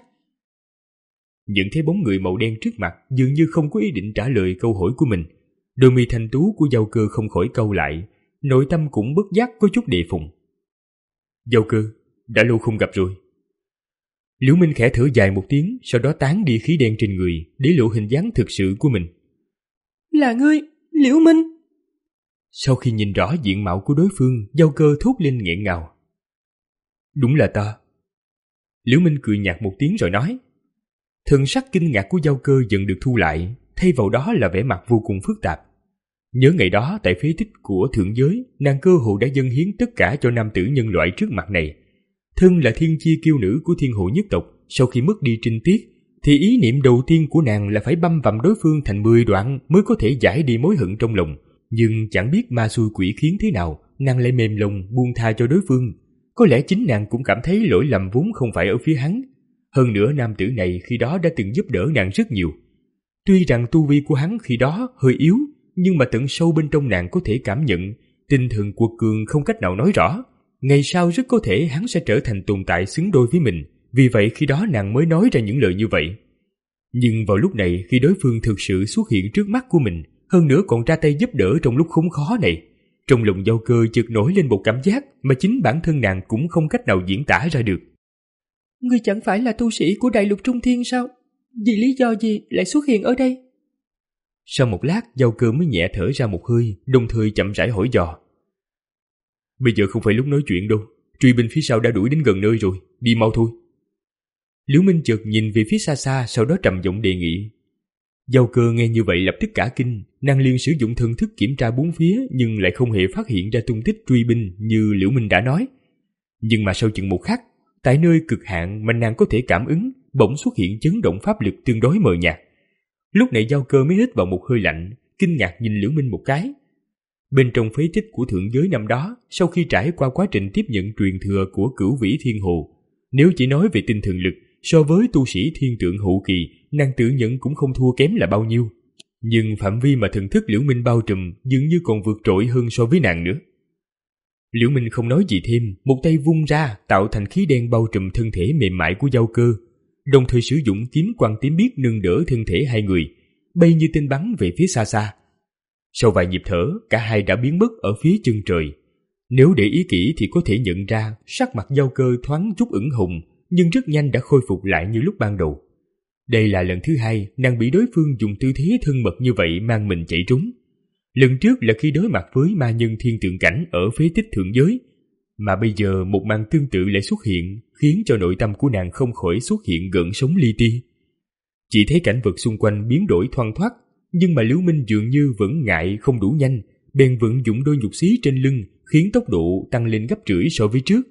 Nhận thấy bóng người màu đen trước mặt dường như không có ý định trả lời câu hỏi của mình, đôi mi thanh tú của Giao Cơ không khỏi cau lại, nội tâm cũng bất giác có chút đề phòng. Giao Cơ, đã lâu không gặp rồi. Liễu Minh khẽ thở dài một tiếng, sau đó tán đi khí đen trên người, để lộ hình dáng thực sự của mình. Là ngươi, Liễu Minh? Sau khi nhìn rõ diện mạo của đối phương, Giao Cơ thốt lên nghẹn ngào. Đúng là ta. Liễu Minh cười nhạt một tiếng rồi nói. Thần sắc kinh ngạc của Giao Cơ dần được thu lại, thay vào đó là vẻ mặt vô cùng phức tạp. Nhớ ngày đó tại phế tích của thượng giới, nàng cơ hồ đã dâng hiến tất cả cho nam tử nhân loại trước mặt này. Thân là thiên chi kiêu nữ của thiên hộ nhất tộc, sau khi mất đi trinh tiết, thì ý niệm đầu tiên của nàng là phải băm vằm đối phương thành mười đoạn mới có thể giải đi mối hận trong lòng. Nhưng chẳng biết ma xui quỷ khiến thế nào, nàng lại mềm lòng buông tha cho đối phương, Có lẽ chính nàng cũng cảm thấy lỗi lầm vốn không phải ở phía hắn. Hơn nữa nam tử này khi đó đã từng giúp đỡ nàng rất nhiều. Tuy rằng tu vi của hắn khi đó hơi yếu, nhưng mà tận sâu bên trong nàng có thể cảm nhận tinh thần quật cường không cách nào nói rõ. Ngày sau rất có thể hắn sẽ trở thành tồn tại xứng đôi với mình. Vì vậy khi đó nàng mới nói ra những lời như vậy. Nhưng vào lúc này, khi đối phương thực sự xuất hiện trước mắt của mình, hơn nữa còn ra tay giúp đỡ trong lúc khốn khó này, trong lòng Giao Cơ chợt nổi lên một cảm giác mà chính bản thân nàng cũng không cách nào diễn tả ra được. Ngươi chẳng phải là tu sĩ của Đại Lục Trung Thiên sao? Vì lý do gì lại xuất hiện ở đây? Sau một lát, Giao Cơ mới nhẹ thở ra một hơi, đồng thời chậm rãi hỏi dò. Bây giờ không phải lúc nói chuyện đâu, truy binh phía sau đã đuổi đến gần nơi rồi, đi mau thôi. Liễu Minh chợt nhìn về phía xa xa, sau đó trầm giọng đề nghị. Giao Cơ nghe như vậy lập tức cả kinh, nàng liền sử dụng thần thức kiểm tra bốn phía nhưng lại không hề phát hiện ra tung tích truy binh như Liễu Minh đã nói. Nhưng mà sau chừng một khắc, tại nơi cực hạn mà nàng có thể cảm ứng, bỗng xuất hiện chấn động pháp lực tương đối mờ nhạt. Lúc này Giao Cơ mới hít vào một hơi lạnh, kinh ngạc nhìn Liễu Minh một cái. Bên trong phế tích của thượng giới năm đó, sau khi trải qua quá trình tiếp nhận truyền thừa của Cửu Vĩ Thiên Hồ, nếu chỉ nói về tinh thần lực, so với tu sĩ thiên tượng hậu kỳ, nàng tự nhận cũng không thua kém là bao nhiêu. Nhưng phạm vi mà thần thức Liễu Minh bao trùm dường như còn vượt trội hơn so với nàng nữa. Liễu Minh không nói gì thêm, một tay vung ra tạo thành khí đen bao trùm thân thể mềm mại của Giao Cơ, đồng thời sử dụng kiếm quang tím biếc nâng đỡ thân thể hai người, bay như tên bắn về phía xa xa. Sau vài nhịp thở, cả hai đã biến mất ở phía chân trời. Nếu để ý kỹ thì có thể nhận ra sắc mặt Giao Cơ thoáng chút ửng hồng, nhưng rất nhanh đã khôi phục lại như lúc ban đầu. Đây là lần thứ hai nàng bị đối phương dùng tư thế thân mật như vậy mang mình chạy trốn. Lần trước là khi đối mặt với ma nhân thiên tượng cảnh ở phế tích thượng giới, mà bây giờ một màn tương tự lại xuất hiện, khiến cho nội tâm của nàng không khỏi xuất hiện gợn sóng li ti. Chỉ thấy cảnh vật xung quanh biến đổi thoăn thoắt, nhưng mà Liễu Minh dường như vẫn ngại không đủ nhanh, bèn vận dụng đôi nhục xí trên lưng, khiến tốc độ tăng lên gấp rưỡi so với trước.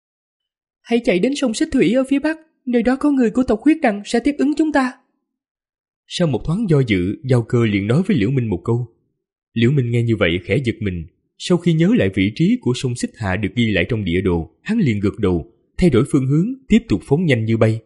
Hãy chạy đến sông Xích Thủy ở phía bắc, nơi đó có người của tộc Huyết Đằng sẽ tiếp ứng chúng ta. Sau một thoáng do dự, Giao Cơ liền nói với Liễu Minh một câu. Liễu Minh nghe như vậy khẽ giật mình. Sau khi nhớ lại vị trí của sông Xích Hạ được ghi lại trong địa đồ, hắn liền gật đầu, thay đổi phương hướng, tiếp tục phóng nhanh như bay.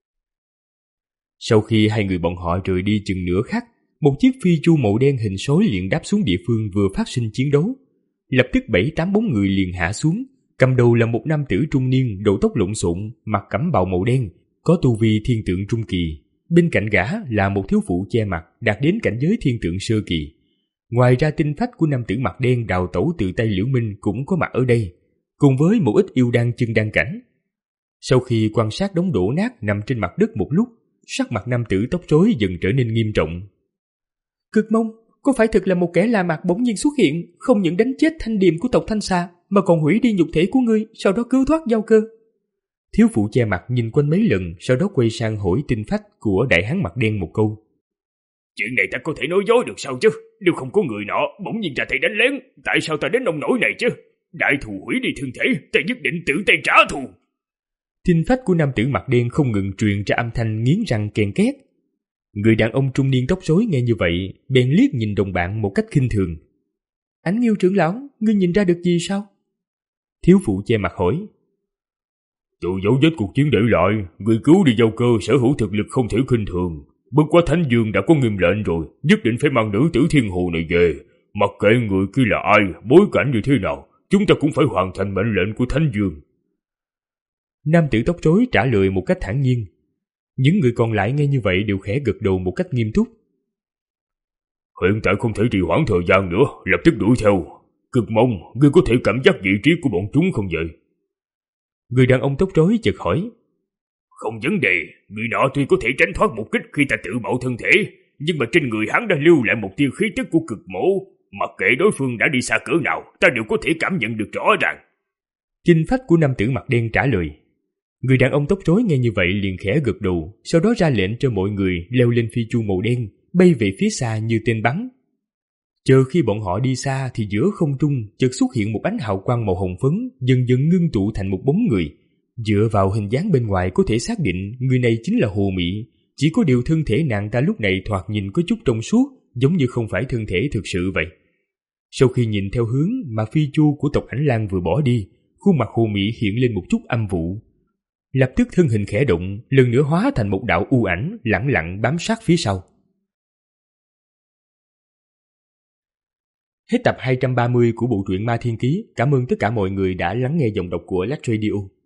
Sau khi hai người bọn họ rời đi chừng nửa khắc, một chiếc phi chu màu đen hình sói liền đáp xuống địa phương vừa phát sinh chiến đấu. Lập tức bảy tám bóng người liền hạ xuống, cầm đầu là một nam tử trung niên, đầu tóc lộn xộn, mặc cẩm bào màu đen, có tu vi thiên tượng trung kỳ. Bên cạnh gã là một thiếu phụ che mặt, đạt đến cảnh giới thiên tượng sơ kỳ. Ngoài ra tinh phách của nam tử mặt đen đào tẩu từ tay Liễu Minh cũng có mặt ở đây, cùng với một ít yêu đan chân đan cảnh. Sau khi quan sát đống đổ nát nằm trên mặt đất một lúc, sắc mặt nam tử tóc rối dần trở nên nghiêm trọng. Cực Mông, có phải thực là một kẻ lạ mặt bỗng nhiên xuất hiện, không những đánh chết thanh điềm của tộc Thanh Xà, mà còn hủy đi nhục thể của ngươi, sau đó cứu thoát Giao Cơ? Thiếu phụ che mặt nhìn quanh mấy lần, sau đó quay sang hỏi tinh phách của đại hán mặt đen một câu. Chuyện này ta có thể nói dối được sao chứ? Nếu không có người nọ bỗng nhiên ra tay đánh lén, tại sao ta đến nông nỗi này chứ? Đại thù hủy đi thân thể, ta nhất định tự tay trả thù. Tinh phách của nam tử mặt đen không ngừng truyền ra âm thanh nghiến răng ken két. Người đàn ông trung niên tóc rối nghe như vậy, bèn liếc nhìn đồng bạn một cách khinh thường. Ánh Nghiêu trưởng lão, ngươi nhìn ra được gì sao? Thiếu phụ che mặt hỏi. Từ dấu vết cuộc chiến để lại, người cứu đi Giao Cơ sở hữu thực lực không thể khinh thường. Bất quá Thánh Dương đã có nghiêm lệnh rồi, nhất định phải mang nữ tử thiên hồ này về. Mặc kệ người kia là ai, bối cảnh như thế nào, chúng ta cũng phải hoàn thành mệnh lệnh của Thánh Dương. Nam tử tóc rối trả lời một cách thản nhiên. Những người còn lại nghe như vậy đều khẽ gật đầu một cách nghiêm túc. Hiện tại không thể trì hoãn thời gian nữa, lập tức đuổi theo. Cực Mong, ngươi có thể cảm giác vị trí của bọn chúng không vậy? Người đàn ông tóc rối chợt hỏi. Không vấn đề, người nọ tuy có thể tránh thoát một kích khi ta tự bạo thân thể, nhưng mà trên người hắn đã lưu lại một tia khí tức của cực mộ. Mặc kệ đối phương đã đi xa cỡ nào, ta đều có thể cảm nhận được rõ ràng. Tinh phách của nam tử mặt đen trả lời. Người đàn ông tóc rối nghe như vậy liền khẽ gật đầu, sau đó ra lệnh cho mọi người leo lên phi chu màu đen, bay về phía xa như tên bắn. Chờ khi bọn họ đi xa thì giữa không trung chợt xuất hiện một ánh hào quang màu hồng phấn, dần dần ngưng tụ thành một bóng người. Dựa vào hình dáng bên ngoài có thể xác định người này chính là Hồ Mị, chỉ có điều thân thể nàng ta lúc này thoạt nhìn có chút trong suốt, giống như không phải thân thể thực sự vậy. Sau khi nhìn theo hướng mà phi chu của tộc Ảnh Lang vừa bỏ đi, khuôn mặt Hồ Mỹ hiện lên một chút âm vụ. Lập tức thân hình khẽ động, lần nữa hóa thành một đạo u ảnh lẳng lặng bám sát phía sau. Hết tập hai trăm ba mươi của bộ truyện Ma Thiên Ký. Cảm ơn tất cả mọi người đã lắng nghe giọng đọc của Lách Radio.